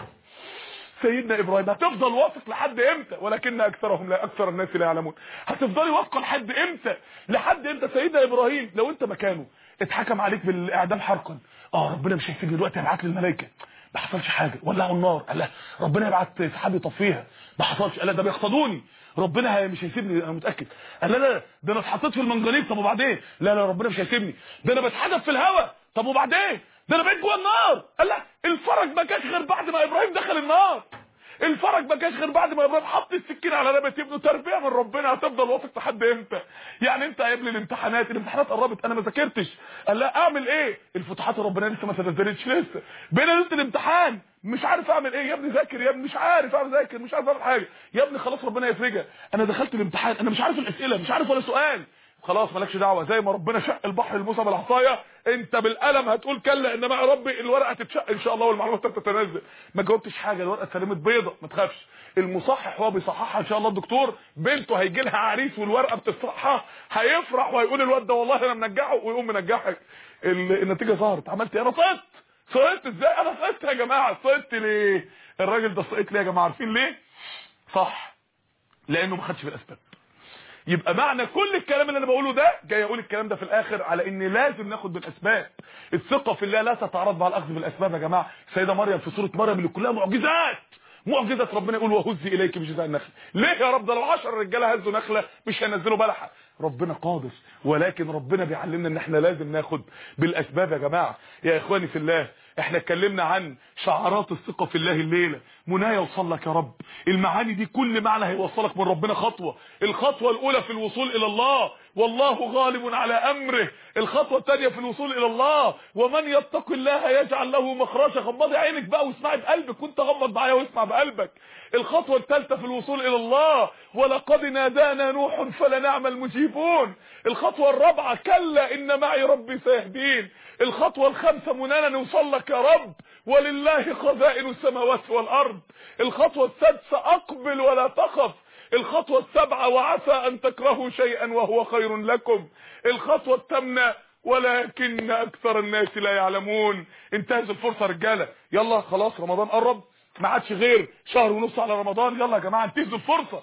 سيدنا ابراهيم هتفضل واثق لحد امتى؟ ولكن اكثر الناس لا يعلمون. هتفضلي واثقه لحد امتى؟ لحد امتى؟ سيدنا ابراهيم لو انت مكانه اتحكم عليك بالاعدام حرقا، ربنا مش هيسيبني دلوقتي، هيبعت لي الملائكه، ما حصلش حاجه، ولعوا النار، قال لا ربنا يبعت سحاب يطفيها، ما حصلش، قال لا ده بيقصدوني، ربنا مش هيسيبني انا متاكد، قال لا ده انا اتحطيت في المنجنيق، طب وبعدين؟ لا ربنا مش هيسيبني، ده انا بتحدف في الهواء، طب وبعدين؟ ده انا بقيت جوه النار، قال لا الفرج ما جاش غير بعد ما ابراهيم دخل النار، الفرج ما جاش غير بعد ما ابراهيم حط السكينه على رقبه ابنه. تربيه من ربنا. هتفضل واثق لحد امتى؟ يعني انت يا ابني الامتحانات قربت، انا ما ذاكرتش، قال لا اعمل ايه؟ الفتوحات الربانيه لسه ما تنزلتش، لسه بين ليله الامتحان مش عارف اعمل ايه. يا ابني ذاكر يا ابني، مش عارف اذاكر، مش عارف اعمل حاجه يا ابني، خلاص ربنا يفرجها. انا دخلت الامتحان انا مش عارف الاسئله، مش عارف ولا سؤال، خلاص مالكش دعوه، زي ما ربنا شق البحر لموسى بالعصايه انت بالقلم هتقول كلا ان معي ربي، الورقه تتشق ان شاء الله والمعلومات تتنزل. ما جاوبتش حاجه، الورقه اتسلمت بيضه، ما تخافش، المصحح هو بيصححها ان شاء الله. الدكتور بنته هيجي لها عريس والورقه بتصحح، هيفرح وهيقول الواد ده والله انا منجحه، ويقوم منجحك. النتيجه ظهرت، عملت ايه؟ انا سقطت ازاي؟ انا سقطت يا جماعه. سقطت ليه؟ الراجل ده سقط ليه يا جماعه؟ عارفين ليه؟ صح، لانه ما خدش بالاسباب. يبقى معنى كل الكلام اللي انا بقوله ده جاي اقول الكلام ده في الاخر على ان لازم ناخد بالاسباب. الثقه في الله لا تتعارض مع الاخذ بالاسباب يا جماعه. السيده مريم في سوره مريم اللي كلها معجزات ربنا يقول وهزي اليك بجذع النخل. ليه يا رب؟ ده لو 10 رجاله هزوا نخله مش هينزلوا بلحه. ربنا قادر، ولكن ربنا بيعلمنا ان احنا لازم ناخد بالاسباب يا جماعه. يا اخواني في الله، احنا اتكلمنا عن شعارات الثقه في الله الليله. منايا اوصل لك يا رب. المعاني دي كل معنى هيوصلك من ربنا خطوه. الخطوه الاولى في الوصول الى الله والله غالب على امره. الخطوه الثانيه في الوصول الى الله ومن يتق الله يجعل له مخرجا. غمضي عينك بقى واسمعي بقلبك، وانت غمض معايا واسمع بقلبك. الخطوه الثالثه في الوصول الى الله ولقد نادانا نوح فلنعم المجيبون. الخطوه الرابعه كلا ان معي ربي سيهدين. الخطوه الخامسه منانا نوصل لك يا رب ولله خزائن السماوات والارض. الخطوه السادسه اقبل ولا تخف. الخطوه السابعه وعسى ان تكرهوا شيئا وهو خير لكم. الخطوه الثامنه ولكن اكثر الناس لا يعلمون. انتهز الفرصه رجاله، يلا خلاص رمضان قرب، ما عادش غير شهر ونص على رمضان، يلا يا جماعه انتهزوا الفرصه.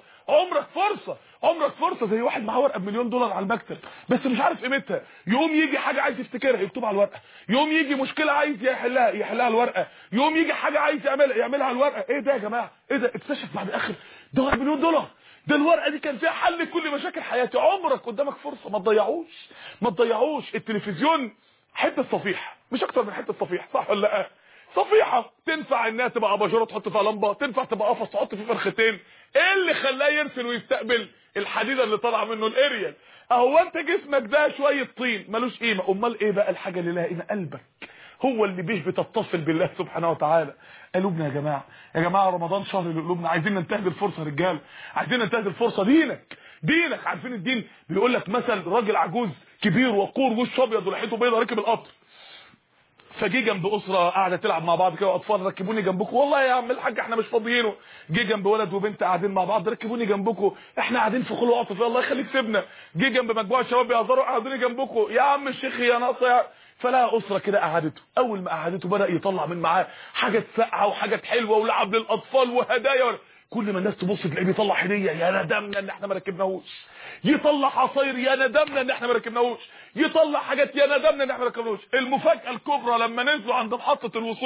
عمرك فرصه زي واحد معاه ورقه ب1 مليون دولار على المكتب بس مش عارف قيمتها. يقوم يجي حاجه عايز يفتكرها يكتبها على الورقه، يقوم يجي مشكله عايز يحلها على الورقه، يقوم يجي حاجه عايز يعملها على الورقه. ايه ده يا جماعه؟ ايه ده؟ اكتشف بعد اخر ده 1 مليون دولار، ده الورقه دي كان فيها حل كل مشاكل حياتي. عمرك قدامك فرصه، ما تضيعوش. التلفزيون حته صفيحه مش اكتر من حته صفيحه، صح ولا لا؟ صفيحه تنفع انها تبقى اباجوره تحط فيها لمبه، تنفع تبقى قفص تحط فيه فرختين. ايه اللي خلاه يرسل ويستقبل؟ الحديده اللي طالعه منه الاريال. اهو انت جسمك ده شويه طين ملوش قيمه، امال ايه بقى الحاجه اللي لها قيمه؟ قلبك هو اللي بتتصل بالله سبحانه وتعالى. قلوبنا يا جماعه رمضان شهر لقلوبنا. عايزين ننتهز الفرصه يا رجاله، عايزين ننتهز الفرصه. دينك عارفين الدين بيقول لك مثل راجل عجوز كبير وقور وشه ابيض ولحيته بيضه راكب القطر، فجي جنب اسره قاعده تلعب مع بعض كده واطفال، ركبوني جنبكم. والله يا عم الحاج احنا مش فاضيينه. جه جنب ولد وبنت قاعدين مع بعض، ركبوني جنبكم احنا قاعدين في خلوه عاطفيه الله يخليك سيبنا. جه جنب مجموعه شباب بيهزروا قعدوني جنبكم. يا عم الشيخ يا ناقصه. فلا اسره كده قعدته، اول ما قعدته بدا يطلع من معاه حاجه ساقعه وحاجات حلوه ولعب للاطفال وهدايا. كل ما الناس تبص تلاقيه بيطلع هديه، يا ندمنا ان احنا ما ركبناهوش. يطلع عصاير، يا ندمنا ان احنا ما ركبناهوش. يطلع حاجات، يا ندمنا ان احنا ما ركبناهوش. المفاجاه الكبرى لما نزلوا عند محطه الوصول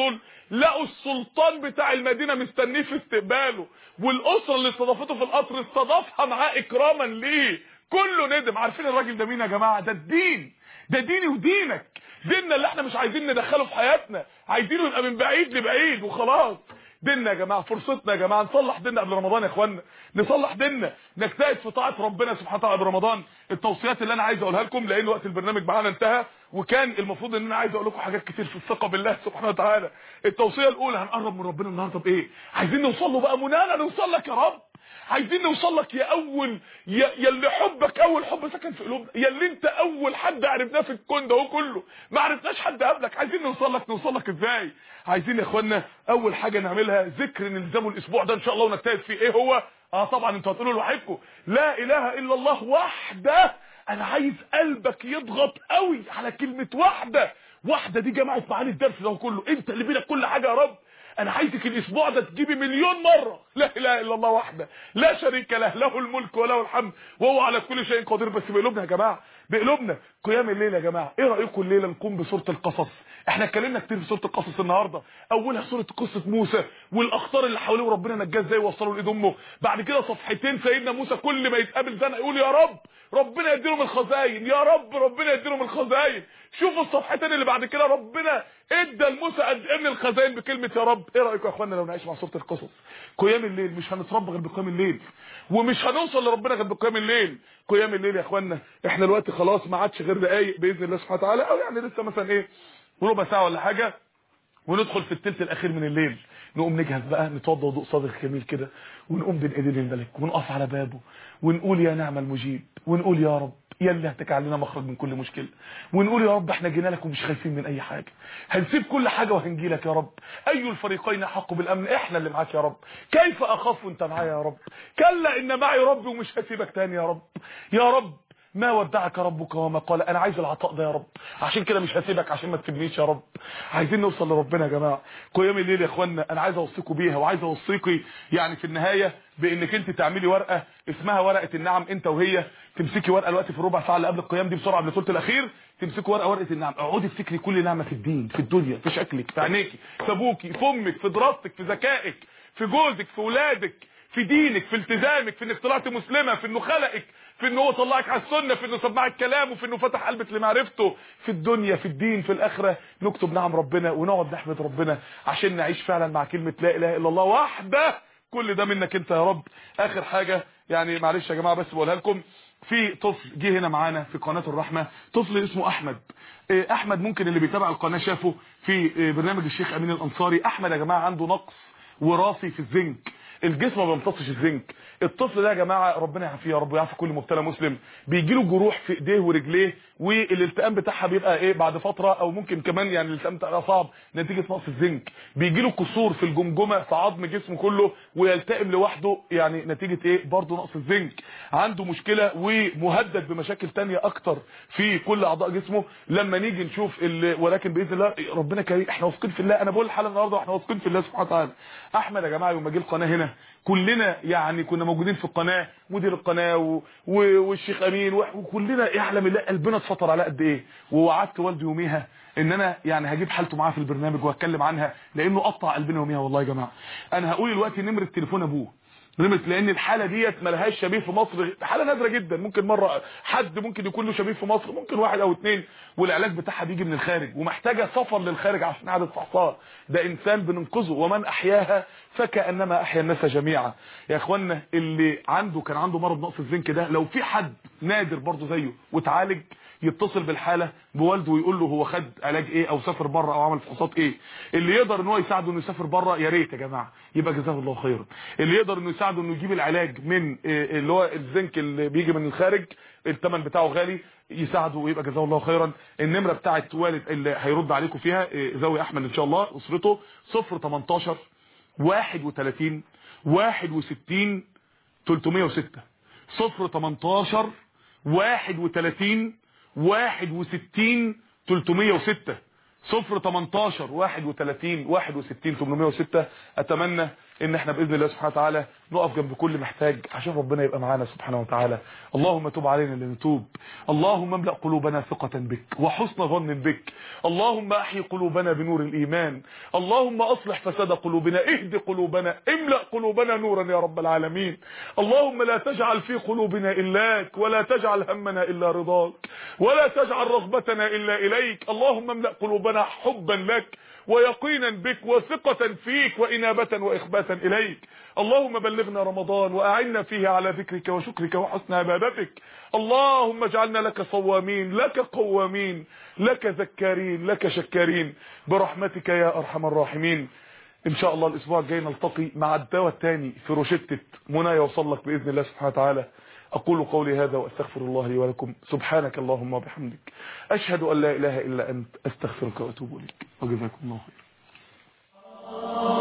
لقوا السلطان بتاع المدينه مستنيه في استقباله، والاسره اللي استضافته في القطر استضافها معاه اكراما ليه. كله ندم. عارفين الراجل ده مين يا جماعه؟ ده الدين، ده ديني ودينك، ديننا اللي احنا مش عايزين ندخله في حياتنا، عايزينه يبقى من بعيد لبعيد وخلاص. ديننا يا جماعه، فرصتنا يا جماعه نصلح ديننا قبل رمضان يا اخوانا، نصلح ديننا، نجتهد في طاعه ربنا سبحانه وتعالى قبل رمضان. التوصيات اللي انا عايز اقولها لكم، لان وقت البرنامج معانا انتهى، وكان المفروض ان انا عايز اقول لكم حاجات كتير في الثقه بالله سبحانه وتعالى. التوصيه الاولى، هنقرب من ربنا النهارده بايه؟ عايزين نوصل له بقى منانا، نوصل لك يا رب، عايزين نوصل لك يا اول، يا اللي حبك اول حب سكن في قلوبنا، يا اللي انت اول حد عرفناه في الكون ده كله، ما عرفناش حد قبلك. عايزين نوصل لك. نوصل لك ازاي؟ عايزين يا اخوانا اول حاجه نعملها ذكر نلزمه الاسبوع ده ان شاء الله ونجتهد فيه. ايه هو؟ طبعا انتوا هتقولوا لوحدكم، لا اله الا الله وحده. انا عايز قلبك يضغط قوي على كلمه وحده. وحده دي جمعت معاني الدرس ده كله، انت اللي بينك كل حاجه يا رب. انا عايزك الاسبوع ده تجيبي مليون مره لا اله الا الله وحده لا شريك له، له الملك وله الحمد وهو على كل شيء قدير. بس بقلوبنا يا جماعه، بقلوبنا. قيام الليل يا جماعه، ايه رايكم الليله نقوم بسوره القصص؟ احنا اتكلمنا كتير في سوره القصص النهارده، اولها سوره قصه موسى والاخطار اللي حواليه وربنا نجاه ازاي ووصله لايد امه. بعد كده صفحتين سيدنا موسى كل ما يتقابل زنقه يقول يا رب ربنا يديله من الخزاين، يا رب ربنا يديله من الخزاين. شوفوا الصفحتين اللي بعد كده ربنا ادى لموسى قد ايه من الخزاين بكلمه يا رب. ايه رايكم يا اخوانا لو نعيش مع سوره القصص؟ قيام الليل، مش هنتربى غير بقيام الليل، ومش هنوصل لربنا غير بقيام الليل. قيام الليل يا اخوانا، احنا دلوقتي خلاص ما عادش غير دقايق باذن الله سبحانه وتعالى، او يعني لسه مثلا ايه ربع ساعه ولا حاجه وندخل في الثلث الاخير من الليل. نقوم نجهز بقى، نتوضى وضوء صادق جميل كده، ونقوم بين ايدين الملك ونقف على بابه ونقول يا نعم المجيب، ونقول يا رب يا اللي هتجعل لنا مخرج من كل مشكله، ونقول يا رب احنا جينا لك ومش خايفين من اي حاجه، هنسيب كل حاجه وهنجي لك يا رب. اي الفريقين احق بالامن؟ احنا اللي معاك يا رب. كيف اخاف وانت معايا يا رب؟ كلا ان معي ربي ومش هسيبك تاني يا رب. يا رب ما ودعك ربك وما قال. انا عايز العطاء ده يا رب، عشان كده مش هسيبك عشان ما تسيبنيش يا رب. عايزين نوصل لربنا يا جماعه. قيام الليل يا اخوانا انا عايز اوصيكم بيها، وعايز اوصيكي يعني في النهايه بانك انت تعملي ورقه اسمها ورقه النعم، انت وهي تمسكي ورقه الوقت في الربع ساعه اللي قبل القيام دي بسرعه قبل الثلث الاخير، تمسكي ورقه النعم، اقعدي افتكري كل نعمه في الدين، في الدنيا، في شكلك، في عينيكي، في ابوكي، في امك، في دراستك، في ذكائك، في جوزك، في ولادك، في دينك، في التزامك، في انك طلعت مسلمه، في انه خلقك، في انه هو طلعك على السنه، في انه سمعك كلامه، في انه فتح قلبك لمعرفته، في الدنيا، في الدين، في الاخره. نكتب نعم ربنا ونقعد نحمد ربنا عشان نعيش فعلا مع كلمه لا اله الا الله وحده. كل ده منك انت يا رب. اخر حاجه يعني معلش يا جماعه بس بقولها لكم، في طفل جه هنا معانا في قناه الرحمه، طفل اسمه احمد. احمد ممكن اللي بيتابع القناه شافه في برنامج الشيخ امين الانصاري. احمد يا جماعه عنده نقص وراثي في الزنك، الجسم ما بيمتصش الزنك. الطفل ده يا جماعه ربنا يعافيه يا رب ويعافي كل مبتلى مسلم، بيجي له جروح في ايديه ورجليه، والالتئام بتاعها بيبقى ايه بعد فتره، او ممكن كمان يعني الالتئام بتاعها صعب نتيجه نقص الزنك. بيجي له كسور في الجمجمه في عظم جسمه كله ويلتئم لوحده يعني نتيجه ايه برضه نقص الزنك. عنده مشكله ومهدد بمشاكل تانية اكتر في كل اعضاء جسمه. لما نيجي نشوف ولكن باذن الله ربنا كريم، احنا واثقين في الله. انا بقول الحلقه النهارده واحنا واثقين في الله سبحانه وتعالى. احمد يا جماعه يوم ما جه القناه هنا كلنا يعني كنا موجودين في القناه، مدير القناه والشيخ امين وكلنا يعلم الله قلبنا اتفطر على قد ايه. ووعدت والدي يوميها ان انا يعني هجيب حالته معاه في البرنامج وهتكلم عنها، لانه قطع قلبنا يوميها والله يا جماعه. انا هقول دلوقتي نمره تليفون ابوه، لان الحاله ديت ملهاش شبيه في مصر، حاله نادره جدا. ممكن مره حد ممكن يكون له شبيه في مصر، ممكن واحد او اتنين، والعلاج بتاعها بيجي من الخارج ومحتاجه سفر للخارج عشان اعاده فحصها. ده انسان بننقذه، ومن احياها فكانما احيا الناس جميعا. يا اخوانا اللي كان عنده مرض نقص الزنك ده، لو في حد نادر برضه زيه وتعالج يتصل بالحاله بوالده ويقول له هو خد علاج ايه او سافر بره او عمل فحوصات ايه. اللي يقدر ان هو يساعده انه يسافر بره يا ريت يا جماعه يبقى جزاه الله خيرا. اللي يقدر انه يساعده انه يجيب العلاج من اللي هو الزنك اللي بيجي من الخارج الثمن بتاعه غالي يساعده ويبقى جزاه الله خيرا. النمره بتاعت والد اللي هيرد عليكم فيها زوي احمد ان شاء الله اسرته 018 31 61 306 018 31 61 306 018 31 61 806. اتمنى ان احنا باذن الله سبحانه وتعالى نقف جنب كل محتاج عشان ربنا يبقى معانا سبحانه وتعالى. اللهم تب علينا لنتوب. اللهم املأ قلوبنا ثقة بك وحسن ظن بك. اللهم احيي قلوبنا بنور الايمان. اللهم اصلح فساد قلوبنا، اهد قلوبنا، املأ قلوبنا نورا يا رب العالمين. اللهم لا تجعل في قلوبنا إلاك، ولا تجعل همنا إلا رضاك، ولا تجعل رغبتنا إلا إليك. اللهم املأ قلوبنا حبا لك ويقينا بك وثقة فيك وإنابة وإخباتا إليك. اللهم بلغنا رمضان وأعنا فيه على ذكرك وشكرك وحسن عبادتك. اللهم اجعلنا لك صوامين، لك قوامين، لك ذكارين، لك شكارين برحمتك يا أرحم الراحمين. ان شاء الله الاسبوع الجاي نلتقي مع الدواء الثاني في روشتة منى يوصل لك باذن الله سبحانه وتعالى. اقول قولي هذا واستغفر الله لي ولكم. سبحانك اللهم وبحمدك، اشهد ان لا اله الا انت، استغفرك واتوب اليك، وجزاكم الله خير.